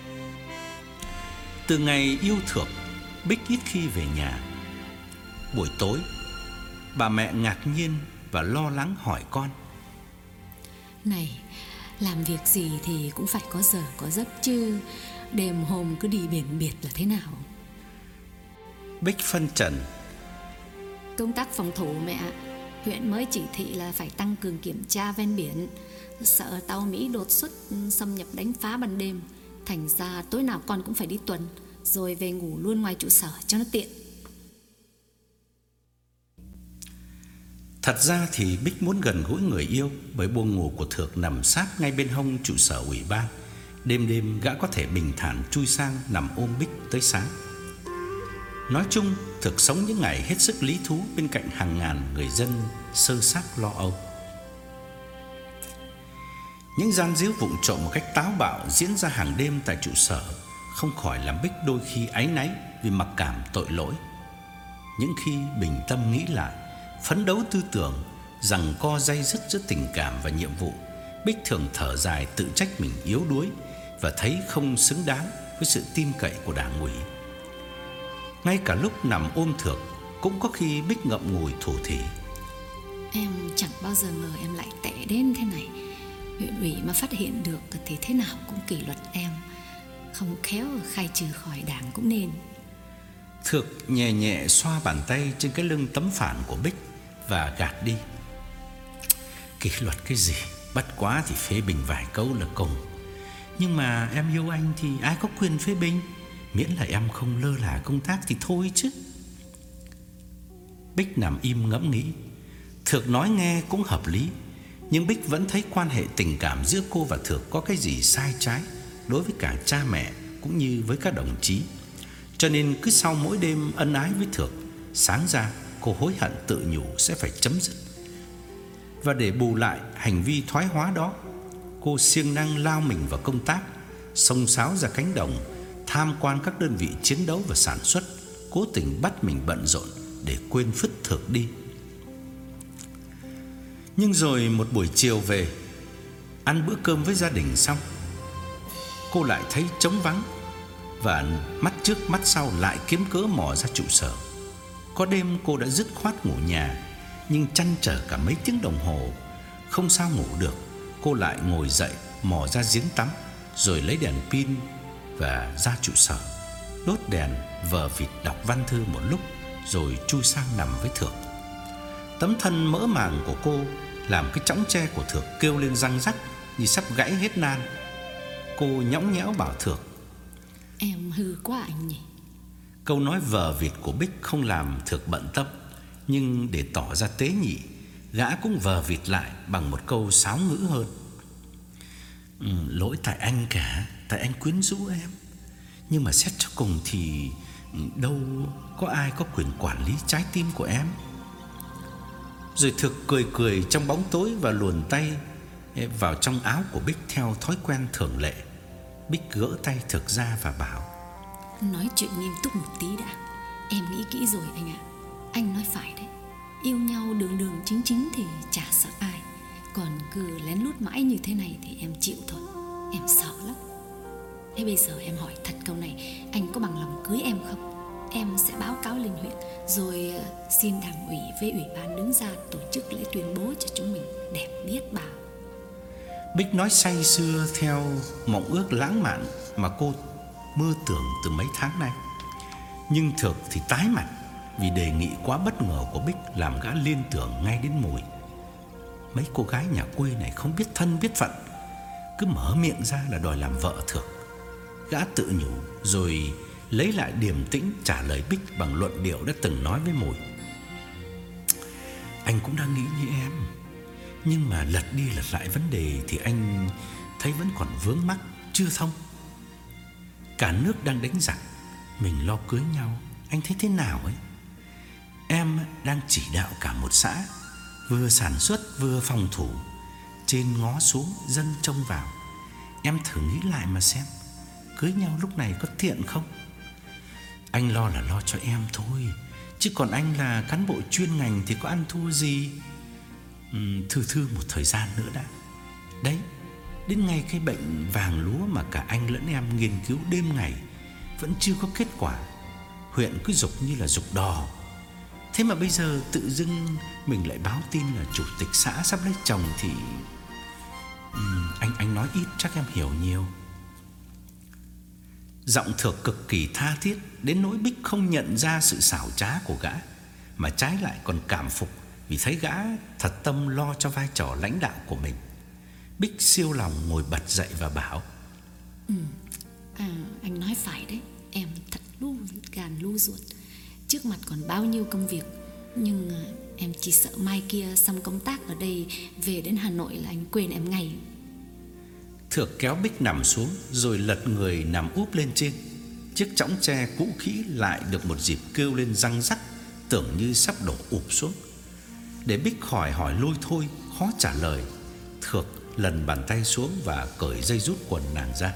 Từ ngày yêu Thược, Bích ít khi về nhà. Buổi tối, bà mẹ ngạc nhiên và lo lắng hỏi con. Này, làm việc gì thì cũng phải có giờ có giấc chứ. Đêm hôm cứ đi biển biệt là thế nào? Bích phân trần. Công tác phòng thủ mẹ ạ. Huyện mới chỉ thị là phải tăng cường kiểm tra ven biển, sợ tàu Mỹ đột xuất xâm nhập đánh phá ban đêm. Thành ra tối nào con cũng phải đi tuần, rồi về ngủ luôn ngoài trụ sở cho nó tiện. Thật ra thì Bích muốn gần gũi người yêu, bởi buồng ngủ của Thược nằm sát ngay bên hông trụ sở ủy ban, Đêm đêm gã có thể bình thản chui sang nằm ôm Bích tới sáng. Nói chung, Thực sống những ngày hết sức lý thú bên cạnh hàng ngàn người dân sơ xác lo âu. Những gian díu vụng trộm một cách táo bạo diễn ra hàng đêm tại trụ sở không khỏi làm Bích đôi khi áy náy vì mặc cảm tội lỗi. Những khi bình tâm nghĩ lại, phấn đấu tư tưởng, giằng co day dứt giữa tình cảm và nhiệm vụ, Bích thường thở dài tự trách mình yếu đuối và thấy không xứng đáng với sự tin cậy của đảng ủy. Ngay cả lúc nằm ôm Thược, cũng có khi Bích ngậm ngùi thủ thỉ: Em chẳng bao giờ ngờ em lại tệ đến thế này. Huyện ủy mà phát hiện được thì thế nào cũng kỷ luật em, không khéo khai trừ khỏi đảng cũng nên. Thược nhẹ nhẹ xoa bàn tay trên cái lưng tấm phản của Bích và gạt đi: Kỷ luật cái gì, bất quá thì phê bình vài câu là cùng. Nhưng mà em yêu anh thì ai có quyền phê bình, miễn là em không lơ là công tác thì thôi chứ. Bích nằm im ngẫm nghĩ. Thược nói nghe cũng hợp lý, nhưng Bích vẫn thấy quan hệ tình cảm giữa cô và Thược có cái gì sai trái đối với cả cha mẹ cũng như với các đồng chí. Cho nên cứ sau mỗi đêm ân ái với Thược, sáng ra cô hối hận tự nhủ sẽ phải chấm dứt. Và để bù lại hành vi thoái hóa đó, cô siêng năng lao mình vào công tác, xông xáo ra cánh đồng, tham quan các đơn vị chiến đấu và sản xuất, cố tình bắt mình bận rộn để quên phứt Thược đi. Nhưng rồi một buổi chiều về, ăn bữa cơm với gia đình xong, cô lại thấy trống vắng và mắt trước mắt sau lại kiếm cớ mò ra trụ sở. Có đêm cô đã dứt khoát ngủ nhà, nhưng trăn trở cả mấy tiếng đồng hồ không sao ngủ được. Cô lại ngồi dậy mò ra giếng tắm, rồi lấy đèn pin và ra trụ sở, đốt đèn vờ vịt đọc văn thư một lúc, rồi chui sang nằm với Thược. Tấm thân mỡ màng của cô làm cái chõng tre của Thược kêu lên răng rắc như sắp gãy hết nan. Cô nhõng nhẽo bảo Thược: Em hư quá anh nhỉ. Câu nói vờ vịt của Bích không làm Thược bận tâm, nhưng để tỏ ra tế nhị, gã cũng vờ vịt lại bằng một câu sáo ngữ hơn: Lỗi tại anh cả, tại anh quyến rũ em. Nhưng mà xét cho cùng thì đâu có ai có quyền quản lý trái tim của em. Rồi Thực cười cười trong bóng tối và luồn tay vào trong áo của Bích theo thói quen thường lệ. Bích gỡ tay Thực ra và bảo: Nói chuyện nghiêm túc một tí đã. Em nghĩ kỹ rồi anh ạ. Anh nói phải đấy. Yêu nhau đường đường chính chính thì chả sợ ai. Còn cứ lén lút mãi như thế này thì em chịu thôi. Em sợ lắm. Thế bây giờ em hỏi thật câu này, anh có bằng lòng cưới em không? Em sẽ báo cáo lên huyện, rồi xin đảng ủy với ủy ban đứng ra tổ chức lễ tuyên bố cho chúng mình đẹp biết bao. Bích nói say sưa theo mộng ước lãng mạn mà cô mơ tưởng từ mấy tháng nay. Nhưng Thực thì tái mặt vì đề nghị quá bất ngờ của Bích làm gã liên tưởng ngay đến Mùi. Mấy cô gái nhà quê này không biết thân biết phận, cứ mở miệng ra là đòi làm vợ Thực. Gã tự nhủ rồi lấy lại điềm tĩnh trả lời Bích bằng luận điệu đã từng nói với Mùi: Anh cũng đang nghĩ như em, nhưng mà lật đi lật lại vấn đề thì anh thấy vẫn còn vướng mắc chưa thông. Cả nước đang đánh giặc, mình lo cưới nhau, anh thấy thế nào ấy? Em đang chỉ đạo cả một xã, vừa sản xuất vừa phòng thủ, trên ngó xuống dân trông vào. Em thử nghĩ lại mà xem, cưới nhau lúc này có tiện không? Anh lo là lo cho em thôi, chứ còn anh là cán bộ chuyên ngành thì có ăn thua gì. Thư một thời gian nữa đã. Đấy, đến ngay cái bệnh vàng lúa mà cả anh lẫn em nghiên cứu đêm ngày vẫn chưa có kết quả. Huyện cứ giục như là giục đò. Thế mà bây giờ tự dưng mình lại báo tin là chủ tịch xã sắp lấy chồng thì anh nói ít chắc em hiểu nhiều. Giọng Thược cực kỳ tha thiết đến nỗi Bích không nhận ra sự xảo trá của gã, mà trái lại còn cảm phục vì thấy gã thật tâm lo cho vai trò lãnh đạo của mình. Bích siêu lòng ngồi bật dậy và bảo: Anh nói phải đấy. Em thật lu gan lu ruột. Trước mặt còn bao nhiêu công việc, nhưng em chỉ sợ mai kia xong công tác ở đây về đến Hà Nội là anh quên em ngay. Thược kéo Bích nằm xuống rồi lật người nằm úp lên trên. Chiếc chõng tre cũ kỹ lại được một dịp kêu lên răng rắc, tưởng như sắp đổ ụp xuống. Để Bích khỏi hỏi lôi thôi, khó trả lời, Thược lần bàn tay xuống và cởi dây rút quần nàng ra.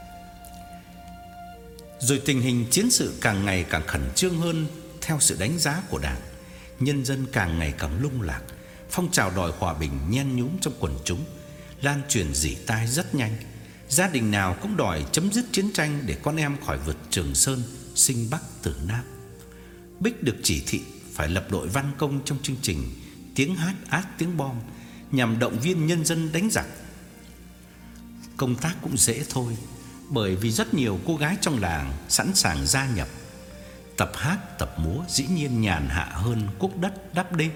Rồi tình hình chiến sự càng ngày càng khẩn trương hơn. Theo sự đánh giá của Đảng, nhân dân càng ngày càng lung lạc. Phong trào đòi hòa bình nhen nhúm trong quần chúng, lan truyền rỉ tai rất nhanh. Gia đình nào cũng đòi chấm dứt chiến tranh để con em khỏi vượt Trường Sơn, sinh Bắc tử Nam. Bích được chỉ thị phải lập đội văn công trong chương trình tiếng hát át tiếng bom, nhằm động viên nhân dân đánh giặc. Công tác cũng dễ thôi, bởi vì rất nhiều cô gái trong làng sẵn sàng gia nhập. Tập hát, tập múa dĩ nhiên nhàn hạ hơn cuốc đất đắp đê.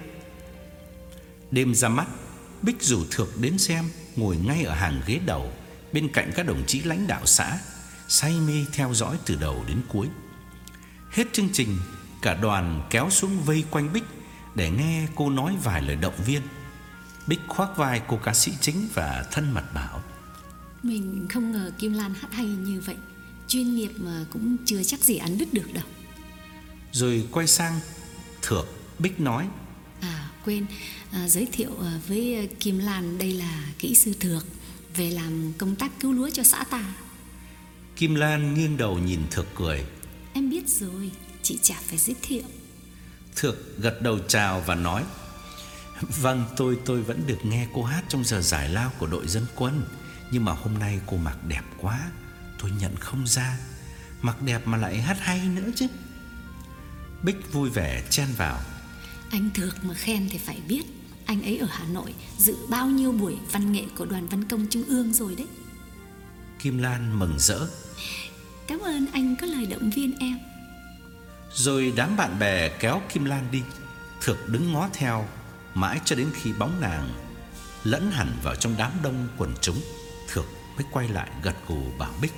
Đêm ra mắt, Bích rủ Thược đến xem, ngồi ngay ở hàng ghế đầu, bên cạnh các đồng chí lãnh đạo xã, say mê theo dõi từ đầu đến cuối. Hết chương trình, cả đoàn kéo xuống vây quanh Bích để nghe cô nói vài lời động viên. Bích khoác vai cô ca sĩ chính và thân mật bảo: Mình không ngờ Kim Lan hát hay như vậy, chuyên nghiệp mà cũng chưa chắc gì ăn đứt được đâu. Rồi quay sang Thược, Bích nói: Quên giới thiệu với Kim Lan, đây là kỹ sư Thược, về làm công tác cứu lúa cho xã ta. Kim Lan nghiêng đầu nhìn Thược cười: Em biết rồi, chị chả phải giới thiệu. Thược gật đầu chào và nói: Vâng, tôi vẫn được nghe cô hát trong giờ giải lao của đội dân quân, nhưng mà hôm nay cô mặc đẹp quá, tôi nhận không ra. Mặc đẹp mà lại hát hay nữa chứ. Bích vui vẻ chen vào: Anh Thược mà khen thì phải biết, anh ấy ở Hà Nội dự bao nhiêu buổi văn nghệ của Đoàn Văn công Trung ương rồi đấy. Kim Lan mừng rỡ: Cảm ơn anh có lời động viên em. Rồi đám bạn bè kéo Kim Lan đi. Thược đứng ngó theo mãi cho đến khi bóng nàng lẫn hẳn vào trong đám đông quần chúng. Thược mới quay lại gật gù bảo Bích: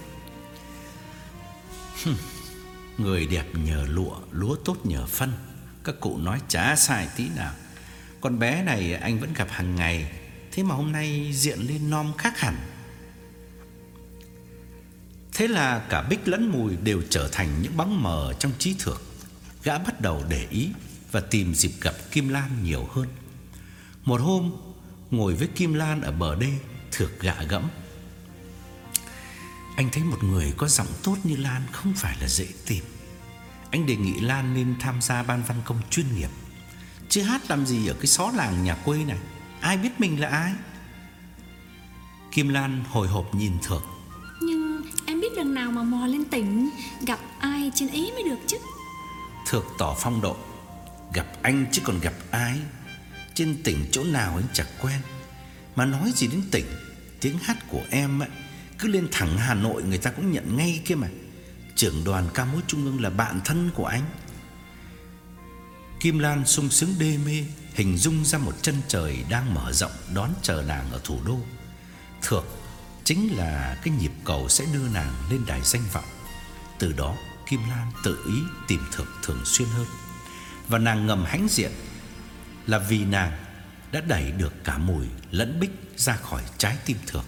Người đẹp nhờ lụa, lúa tốt nhờ phân. Các cụ nói chả sai tí nào. Con bé này anh vẫn gặp hàng ngày, thế mà hôm nay diện lên non khác hẳn. Thế là cả Bích lẫn Mùi đều trở thành những bóng mờ trong trí Thược. Gã bắt đầu để ý và tìm dịp gặp Kim Lan nhiều hơn. Một hôm ngồi với Kim Lan ở bờ đê, Thược gạ gẫm: Anh thấy một người có giọng tốt như Lan không phải là dễ tìm. Anh đề nghị Lan nên tham gia ban văn công chuyên nghiệp, chứ hát làm gì ở cái xó làng nhà quê này, ai biết mình là ai. Kim Lan hồi hộp nhìn Thược: Nhưng em biết đường nào mà mò lên tỉnh, gặp ai trên ấy mới được chứ. Thược tỏ phong độ: Gặp anh chứ còn gặp ai. Trên tỉnh chỗ nào anh chẳng quen. Mà nói gì đến tỉnh, tiếng hát của em ấy, cứ lên thẳng Hà Nội người ta cũng nhận ngay kia mà. Trưởng đoàn ca múa trung ương là bạn thân của anh. Kim Lan sung sướng đê mê, hình dung ra một chân trời đang mở rộng đón chờ nàng ở thủ đô. Thược chính là cái nhịp cầu sẽ đưa nàng lên đài danh vọng. Từ đó Kim Lan tự ý tìm Thược thường xuyên hơn. Và nàng ngầm hãnh diện là vì nàng đã đẩy được cả Mùi lẫn Bích ra khỏi trái tim Thược.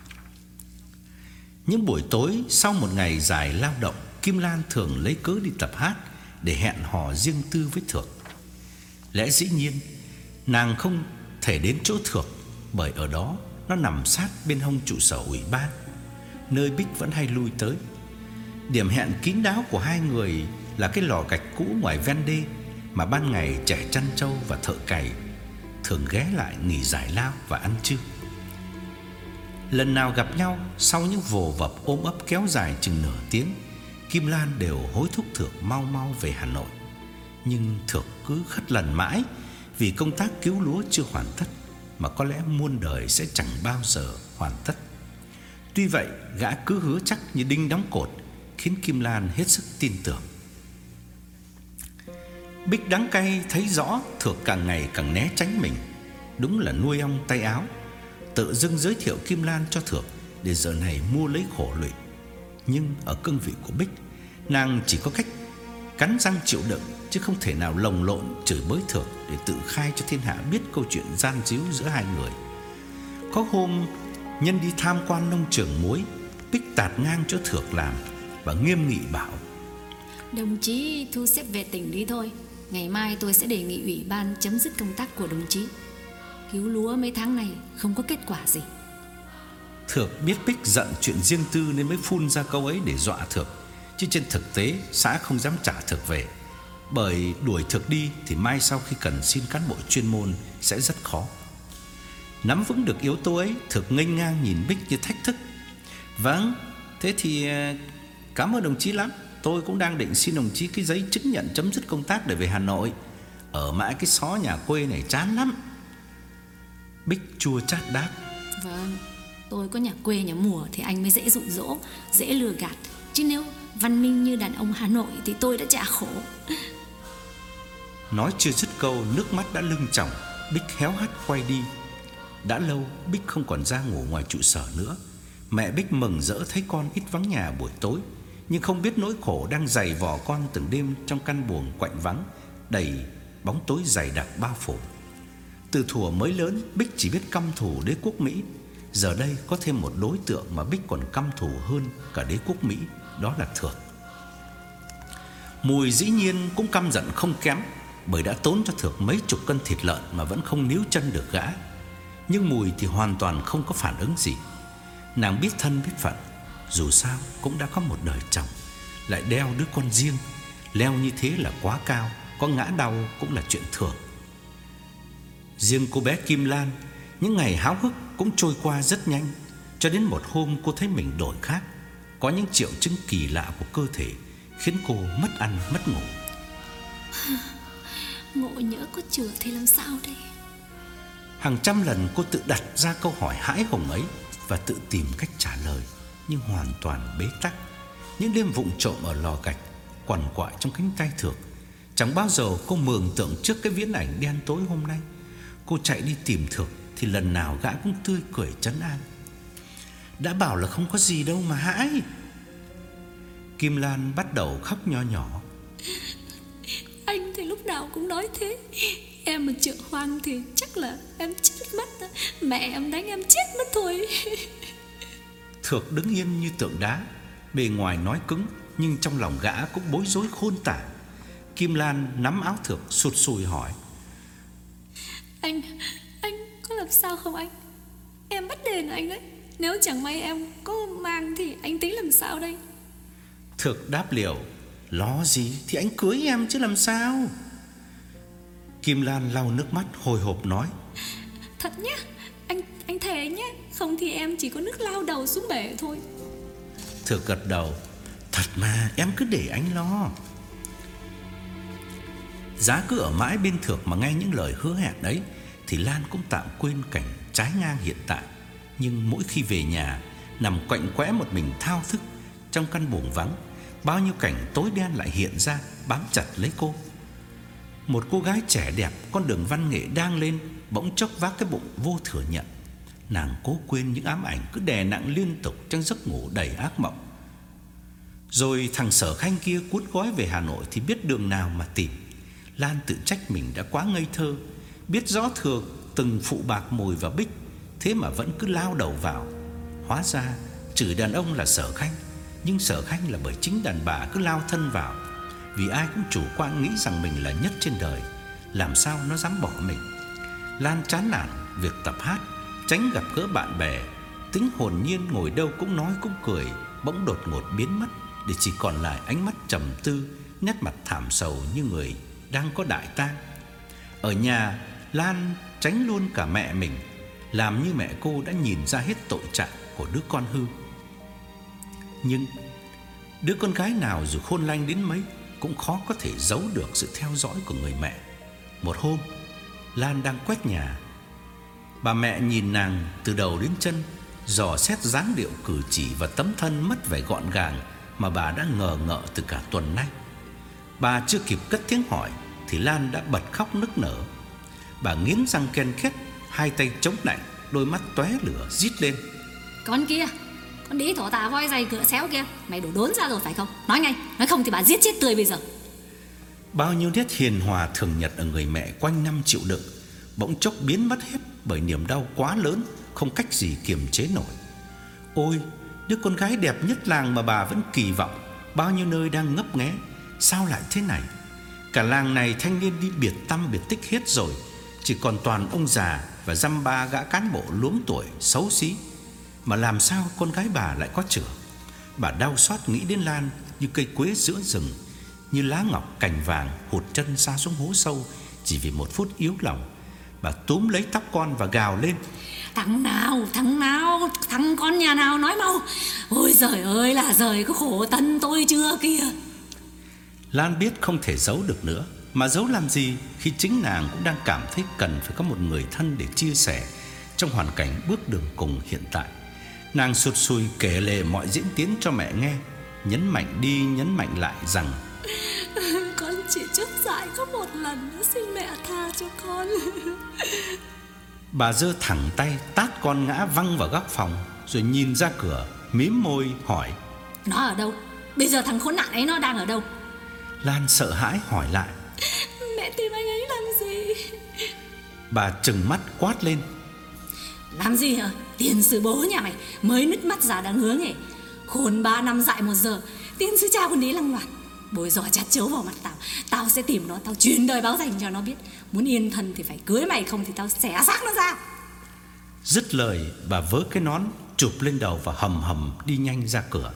Những buổi tối sau một ngày dài lao động, Kim Lan thường lấy cớ đi tập hát để hẹn hò riêng tư với Thược. Lẽ dĩ nhiên nàng không thể đến chỗ Thược, bởi ở đó nó nằm sát bên hông trụ sở ủy ban, nơi Bích vẫn hay lui tới. Điểm hẹn kín đáo của hai người là cái lò gạch cũ ngoài ven đê mà ban ngày trẻ chăn trâu và thợ cày thường ghé lại nghỉ giải lao và ăn trưa. Lần nào gặp nhau, sau những vồ vập ôm ấp kéo dài chừng nửa tiếng, Kim Lan đều hối thúc Thược mau mau về Hà Nội. Nhưng Thược cứ khất lần mãi vì công tác cứu lúa chưa hoàn tất, mà có lẽ muôn đời sẽ chẳng bao giờ hoàn tất. Tuy vậy, gã cứ hứa chắc như đinh đóng cột, khiến Kim Lan hết sức tin tưởng. Bích đắng cay thấy rõ Thược càng ngày càng né tránh mình. Đúng là nuôi ong tay áo, tự dưng giới thiệu Kim Lan cho Thược để giờ này mua lấy khổ lụy. Nhưng ở cương vị của Bích, nàng chỉ có cách cắn răng chịu đựng, chứ không thể nào lồng lộn chửi bới Thược để tự khai cho thiên hạ biết câu chuyện gian díu giữa hai người. Có hôm Nhân đi tham quan nông trường muối, Bích tạt ngang chỗ Thược làm và nghiêm nghị bảo: Đồng chí thu xếp về tỉnh đi thôi. Ngày mai tôi sẽ đề nghị ủy ban chấm dứt công tác của đồng chí. Cứu lúa mấy tháng này không có kết quả gì. Thược biết Bích giận chuyện riêng tư nên mới phun ra câu ấy để dọa Thược, chứ trên thực tế xã không dám trả Thược về. Bởi đuổi Thược đi thì mai sau khi cần xin cán bộ chuyên môn sẽ rất khó. Nắm vững được yếu tố ấy, Thược nghênh ngang nhìn Bích như thách thức: Vâng, thế thì cảm ơn đồng chí lắm. Tôi cũng đang định xin đồng chí cái giấy chứng nhận chấm dứt công tác để về Hà Nội. Ở mãi cái xó nhà quê này chán lắm. Bích chua chát đáp: Vâng, tôi có nhà quê nhà mùa thì anh mới dễ dụ dỗ, dễ lừa gạt. Chứ nếu văn minh như đàn ông Hà Nội thì tôi đã chả khổ. Nói chưa dứt câu, nước mắt đã lưng tròng. Bích héo hắt quay đi. Đã lâu Bích không còn ra ngủ ngoài trụ sở nữa. Mẹ Bích mừng rỡ thấy con ít vắng nhà buổi tối, nhưng không biết nỗi khổ đang dày vò con từng đêm trong căn buồng quạnh vắng, đầy bóng tối dày đặc bao phủ. Từ thuở mới lớn, Bích chỉ biết căm thù đế quốc Mỹ. Giờ đây có thêm một đối tượng mà Bích còn căm thù hơn cả đế quốc Mỹ, đó là Thược. Mùi dĩ nhiên cũng căm giận không kém, bởi đã tốn cho Thược mấy chục cân thịt lợn mà vẫn không níu chân được gã. Nhưng Mùi thì hoàn toàn không có phản ứng gì. Nàng biết thân biết phận, dù sao cũng đã có một đời chồng, lại đeo đứa con riêng. Leo như thế là quá cao, có ngã đau cũng là chuyện thường. Riêng cô bé Kim Lan, những ngày háo hức cũng trôi qua rất nhanh. Cho đến một hôm cô thấy mình đổi khác. Có những triệu chứng kỳ lạ của cơ thể khiến cô mất ăn mất ngủ. Ngộ nhỡ có chữa thì làm sao đây? Hàng trăm lần cô tự đặt ra câu hỏi hãi hùng ấy và tự tìm cách trả lời, nhưng hoàn toàn bế tắc. Những đêm vụng trộm ở lò gạch quằn quại trong cánh tay Thược. Chẳng bao giờ cô mường tượng trước cái viễn ảnh đen tối hôm nay. Cô chạy đi tìm Thược thì lần nào gã cũng tươi cười trấn an: Đã bảo là không có gì đâu mà hãi. Kim Lan bắt đầu khóc nho nhỏ: Anh thì lúc nào cũng nói thế. Em mà chữa hoang thì chắc là em chết mất. Mẹ em đánh em chết mất thôi. Thược đứng yên như tượng đá. Bề ngoài nói cứng, nhưng trong lòng gã cũng bối rối khôn tả. Kim Lan nắm áo Thược sụt sùi hỏi: Anh có làm sao không anh? Em bắt đền anh đấy. Nếu chẳng may em có mang thì anh tính làm sao đây? Thược đáp liều: Lo gì thì anh cưới em chứ làm sao. Kim Lan lau nước mắt hồi hộp nói: Thật nhá, anh thề nhá. Không thì em chỉ có nước lao đầu xuống bể thôi. Thược gật đầu: Thật mà, em cứ để anh lo. Giá cứ ở mãi bên Thược mà nghe những lời hứa hẹn đấy thì Lan cũng tạm quên cảnh trái ngang hiện tại. Nhưng mỗi khi về nhà, nằm quạnh quẽ một mình thao thức trong căn buồng vắng, bao nhiêu cảnh tối đen lại hiện ra, bám chặt lấy cô. Một cô gái trẻ đẹp, con đường văn nghệ đang lên, bỗng chốc vác cái bụng vô thừa nhận. Nàng cố quên những ám ảnh cứ đè nặng liên tục trong giấc ngủ đầy ác mộng. Rồi thằng Sở Khanh kia cuốn gói về Hà Nội thì biết đường nào mà tìm. Lan tự trách mình đã quá ngây thơ, biết rõ Thược từng phụ bạc Mùi và Bích, thế mà vẫn cứ lao đầu vào. Hóa ra chửi đàn ông là Sở Khanh, nhưng Sở Khanh là bởi chính đàn bà cứ lao thân vào. Vì ai cũng chủ quan nghĩ rằng mình là nhất trên đời, làm sao nó dám bỏ mình. Lan chán nản việc tập hát, tránh gặp gỡ bạn bè. Tính hồn nhiên ngồi đâu cũng nói cũng cười bỗng đột ngột biến mất, để chỉ còn lại ánh mắt trầm tư, nét mặt thảm sầu như người đang có đại tang. Ở nhà, Lan tránh luôn cả mẹ mình, làm như mẹ cô đã nhìn ra hết tội trạng của đứa con hư. Nhưng đứa con gái nào dù khôn lanh đến mấy cũng khó có thể giấu được sự theo dõi của người mẹ. Một hôm, Lan đang quét nhà. Bà mẹ nhìn nàng từ đầu đến chân, dò xét dáng điệu cử chỉ và tấm thân mất vẻ gọn gàng mà bà đã ngờ ngợ từ cả tuần nay. Bà chưa kịp cất tiếng hỏi thì Lan đã bật khóc nức nở. Bà nghiến răng ken két, hai tay chống lạnh, đôi mắt tóe lửa rít lên: Con kia, con đĩ thổ tà voi giày cửa xéo kia, mày đổ đốn ra rồi phải không? Nói ngay, nói không thì bà giết chết tươi bây giờ. Bao nhiêu nét hiền hòa thường nhật ở người mẹ quanh năm chịu đựng bỗng chốc biến mất hết bởi niềm đau quá lớn, không cách gì kiềm chế nổi. Ôi, đứa con gái đẹp nhất làng mà bà vẫn kỳ vọng, bao nhiêu nơi đang ngấp nghé, sao lại thế này? Cả làng này thanh niên đi biệt tăm biệt tích hết rồi, chỉ còn toàn ông già và dăm ba gã cán bộ luống tuổi xấu xí. Mà làm sao con gái bà lại có chửa? Bà đau xót nghĩ đến Lan như cây quế giữa rừng, như lá ngọc cành vàng hụt chân xa xuống hố sâu chỉ vì một phút yếu lòng. Bà túm lấy tóc con và gào lên: Thằng nào, thằng con nhà nào nói mau. Ôi giời ơi là giời, có khổ thân tôi chưa kìa. Lan biết không thể giấu được nữa, mà giấu làm gì khi chính nàng cũng đang cảm thấy cần phải có một người thân để chia sẻ trong hoàn cảnh bước đường cùng hiện tại. Nàng sụt sùi kể lể mọi diễn tiến cho mẹ nghe, nhấn mạnh đi nhấn mạnh lại rằng: Con chỉ chúc dại có một lần nữa, xin mẹ tha cho con. Bà giơ thẳng tay tát con ngã văng vào góc phòng, rồi nhìn ra cửa mím môi hỏi: Nó ở đâu? Bây giờ thằng khốn nạn ấy nó đang ở đâu? Lan sợ hãi hỏi lại: Mẹ tìm anh ấy làm gì? Bà trừng mắt quát lên: Làm gì hả? Tiền sư bố nhà mày mới nứt mắt già đã ngứa nghề. Khôn 3 năm dại 1 giờ, tiền sư cha còn đi lăng loạt bồi giỏi chát chấu vào mặt tao. Tao sẽ tìm nó, tao truyền đời báo dành cho nó biết, muốn yên thân thì phải cưới mày, không thì tao xẻ xác nó ra. Dứt lời, bà vớ cái nón chụp lên đầu và hầm hầm đi nhanh ra cửa.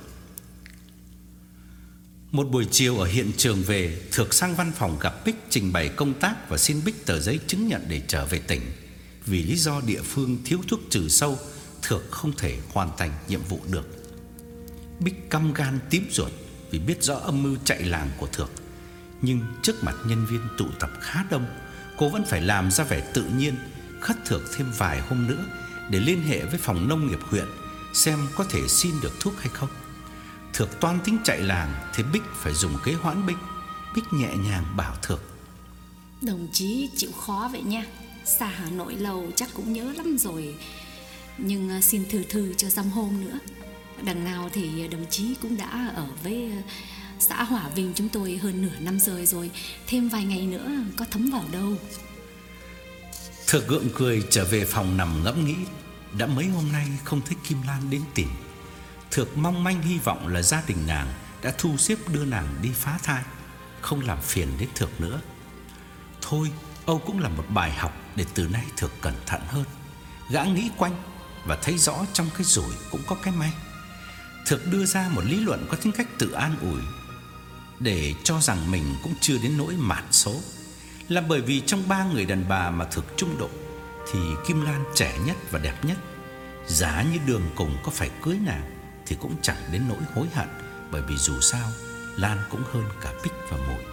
Một buổi chiều ở hiện trường về, Thược sang văn phòng gặp Bích trình bày công tác và xin Bích tờ giấy chứng nhận để trở về tỉnh. Vì lý do địa phương thiếu thuốc trừ sâu, Thược không thể hoàn thành nhiệm vụ được. Bích căm gan tím ruột vì biết rõ âm mưu chạy làng của Thược, nhưng trước mặt nhân viên tụ tập khá đông, cô vẫn phải làm ra vẻ tự nhiên, khất Thược thêm vài hôm nữa để liên hệ với phòng nông nghiệp huyện xem có thể xin được thuốc hay không. Thược toan tính chạy làng thì Bích phải dùng kế hoãn Bích. Bích nhẹ nhàng bảo Thược: Đồng chí chịu khó vậy nha, xa Hà Nội lâu chắc cũng nhớ lắm rồi, nhưng xin thư cho dăm hôm nữa. Đằng nào thì đồng chí cũng đã ở với xã Hỏa Vinh chúng tôi hơn nửa năm rồi, thêm vài ngày nữa có thấm vào đâu. Thược gượng cười trở về phòng nằm ngẫm nghĩ. Đã mấy hôm nay không thấy Kim Lan đến tìm. Thược mong manh hy vọng là gia đình nàng đã thu xếp đưa nàng đi phá thai, không làm phiền đến Thược nữa. Thôi, Âu cũng là một bài học để từ nay Thược cẩn thận hơn. Gã nghĩ quanh và thấy rõ trong cái rủi cũng có cái may. Thược đưa ra một lý luận có tính cách tự an ủi, để cho rằng mình cũng chưa đến nỗi mạt số. Là bởi vì trong 3 người đàn bà mà Thược trung độ thì Kim Lan trẻ nhất và đẹp nhất. Giá như đường cùng có phải cưới nàng thì cũng chẳng đến nỗi hối hận, bởi vì dù sao Lan cũng hơn cả Bích và Mùi.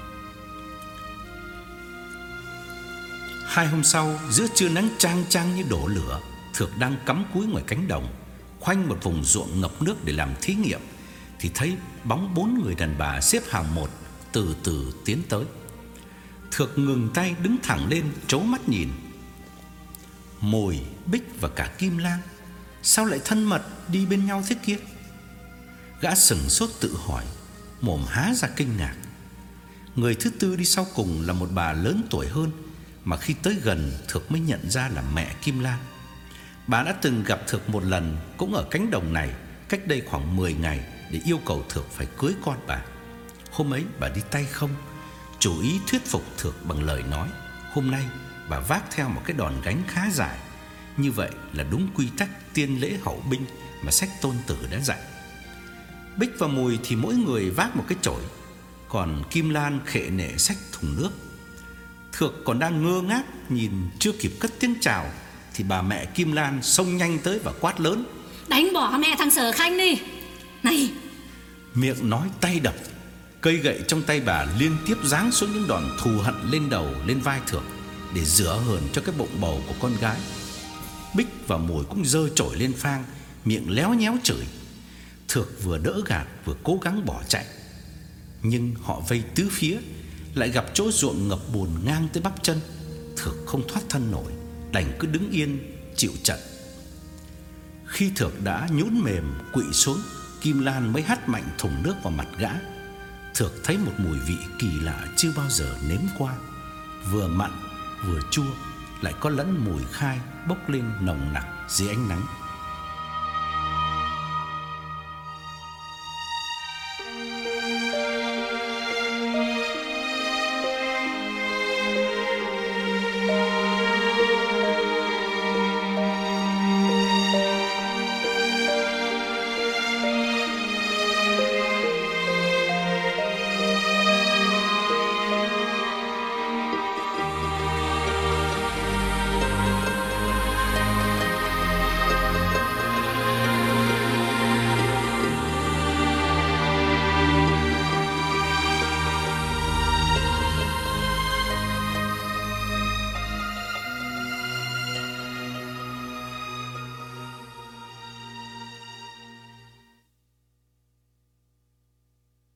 2 hôm sau, giữa trưa nắng chang chang như đổ lửa, Thược đang cắm cúi ngoài cánh đồng, khoanh một vùng ruộng ngập nước để làm thí nghiệm, thì thấy bóng 4 người đàn bà xếp hàng một từ từ tiến tới. Thược ngừng tay đứng thẳng lên trố mắt nhìn. Mùi, Bích và cả Kim Lan sao lại thân mật đi bên nhau thế kia? Gã sững sốt tự hỏi, mồm há ra kinh ngạc. Người thứ tư đi sau cùng là một bà lớn tuổi hơn, mà khi tới gần Thược mới nhận ra là mẹ Kim Lan. Bà đã từng gặp Thược một lần cũng ở cánh đồng này cách đây khoảng 10 ngày để yêu cầu Thược phải cưới con bà. Hôm ấy bà đi tay không, chủ ý thuyết phục Thược bằng lời nói. Hôm nay bà vác theo một cái đòn gánh khá dài. Như vậy là đúng quy tắc tiên lễ hậu binh mà sách Tôn Tử đã dạy. Bích và Mùi thì mỗi người vác một cái chổi, còn Kim Lan khệ nệ xách thùng nước. Thược còn đang ngơ ngác nhìn, chưa kịp cất tiếng chào thì bà mẹ Kim Lan xông nhanh tới và quát lớn: Đánh bỏ mẹ thằng Sở Khanh đi. Này! Miệng nói tay đập, cây gậy trong tay bà liên tiếp giáng xuống những đòn thù hận lên đầu, lên vai Thược để rửa hờn cho cái bụng bầu của con gái. Bích và Mùi cũng giơ chổi lên phang, miệng léo nhéo chửi. Thược vừa đỡ gạt vừa cố gắng bỏ chạy, nhưng họ vây tứ phía, lại gặp chỗ ruộng ngập bùn ngang tới bắp chân. Thược không thoát thân nổi, đành cứ đứng yên chịu trận. Khi Thược đã nhũn mềm quỵ xuống, Kim Lan mới hắt mạnh thùng nước vào mặt gã. Thược thấy một mùi vị kỳ lạ chưa bao giờ nếm qua, vừa mặn vừa chua, lại có lẫn mùi khai bốc lên nồng nặc dưới ánh nắng.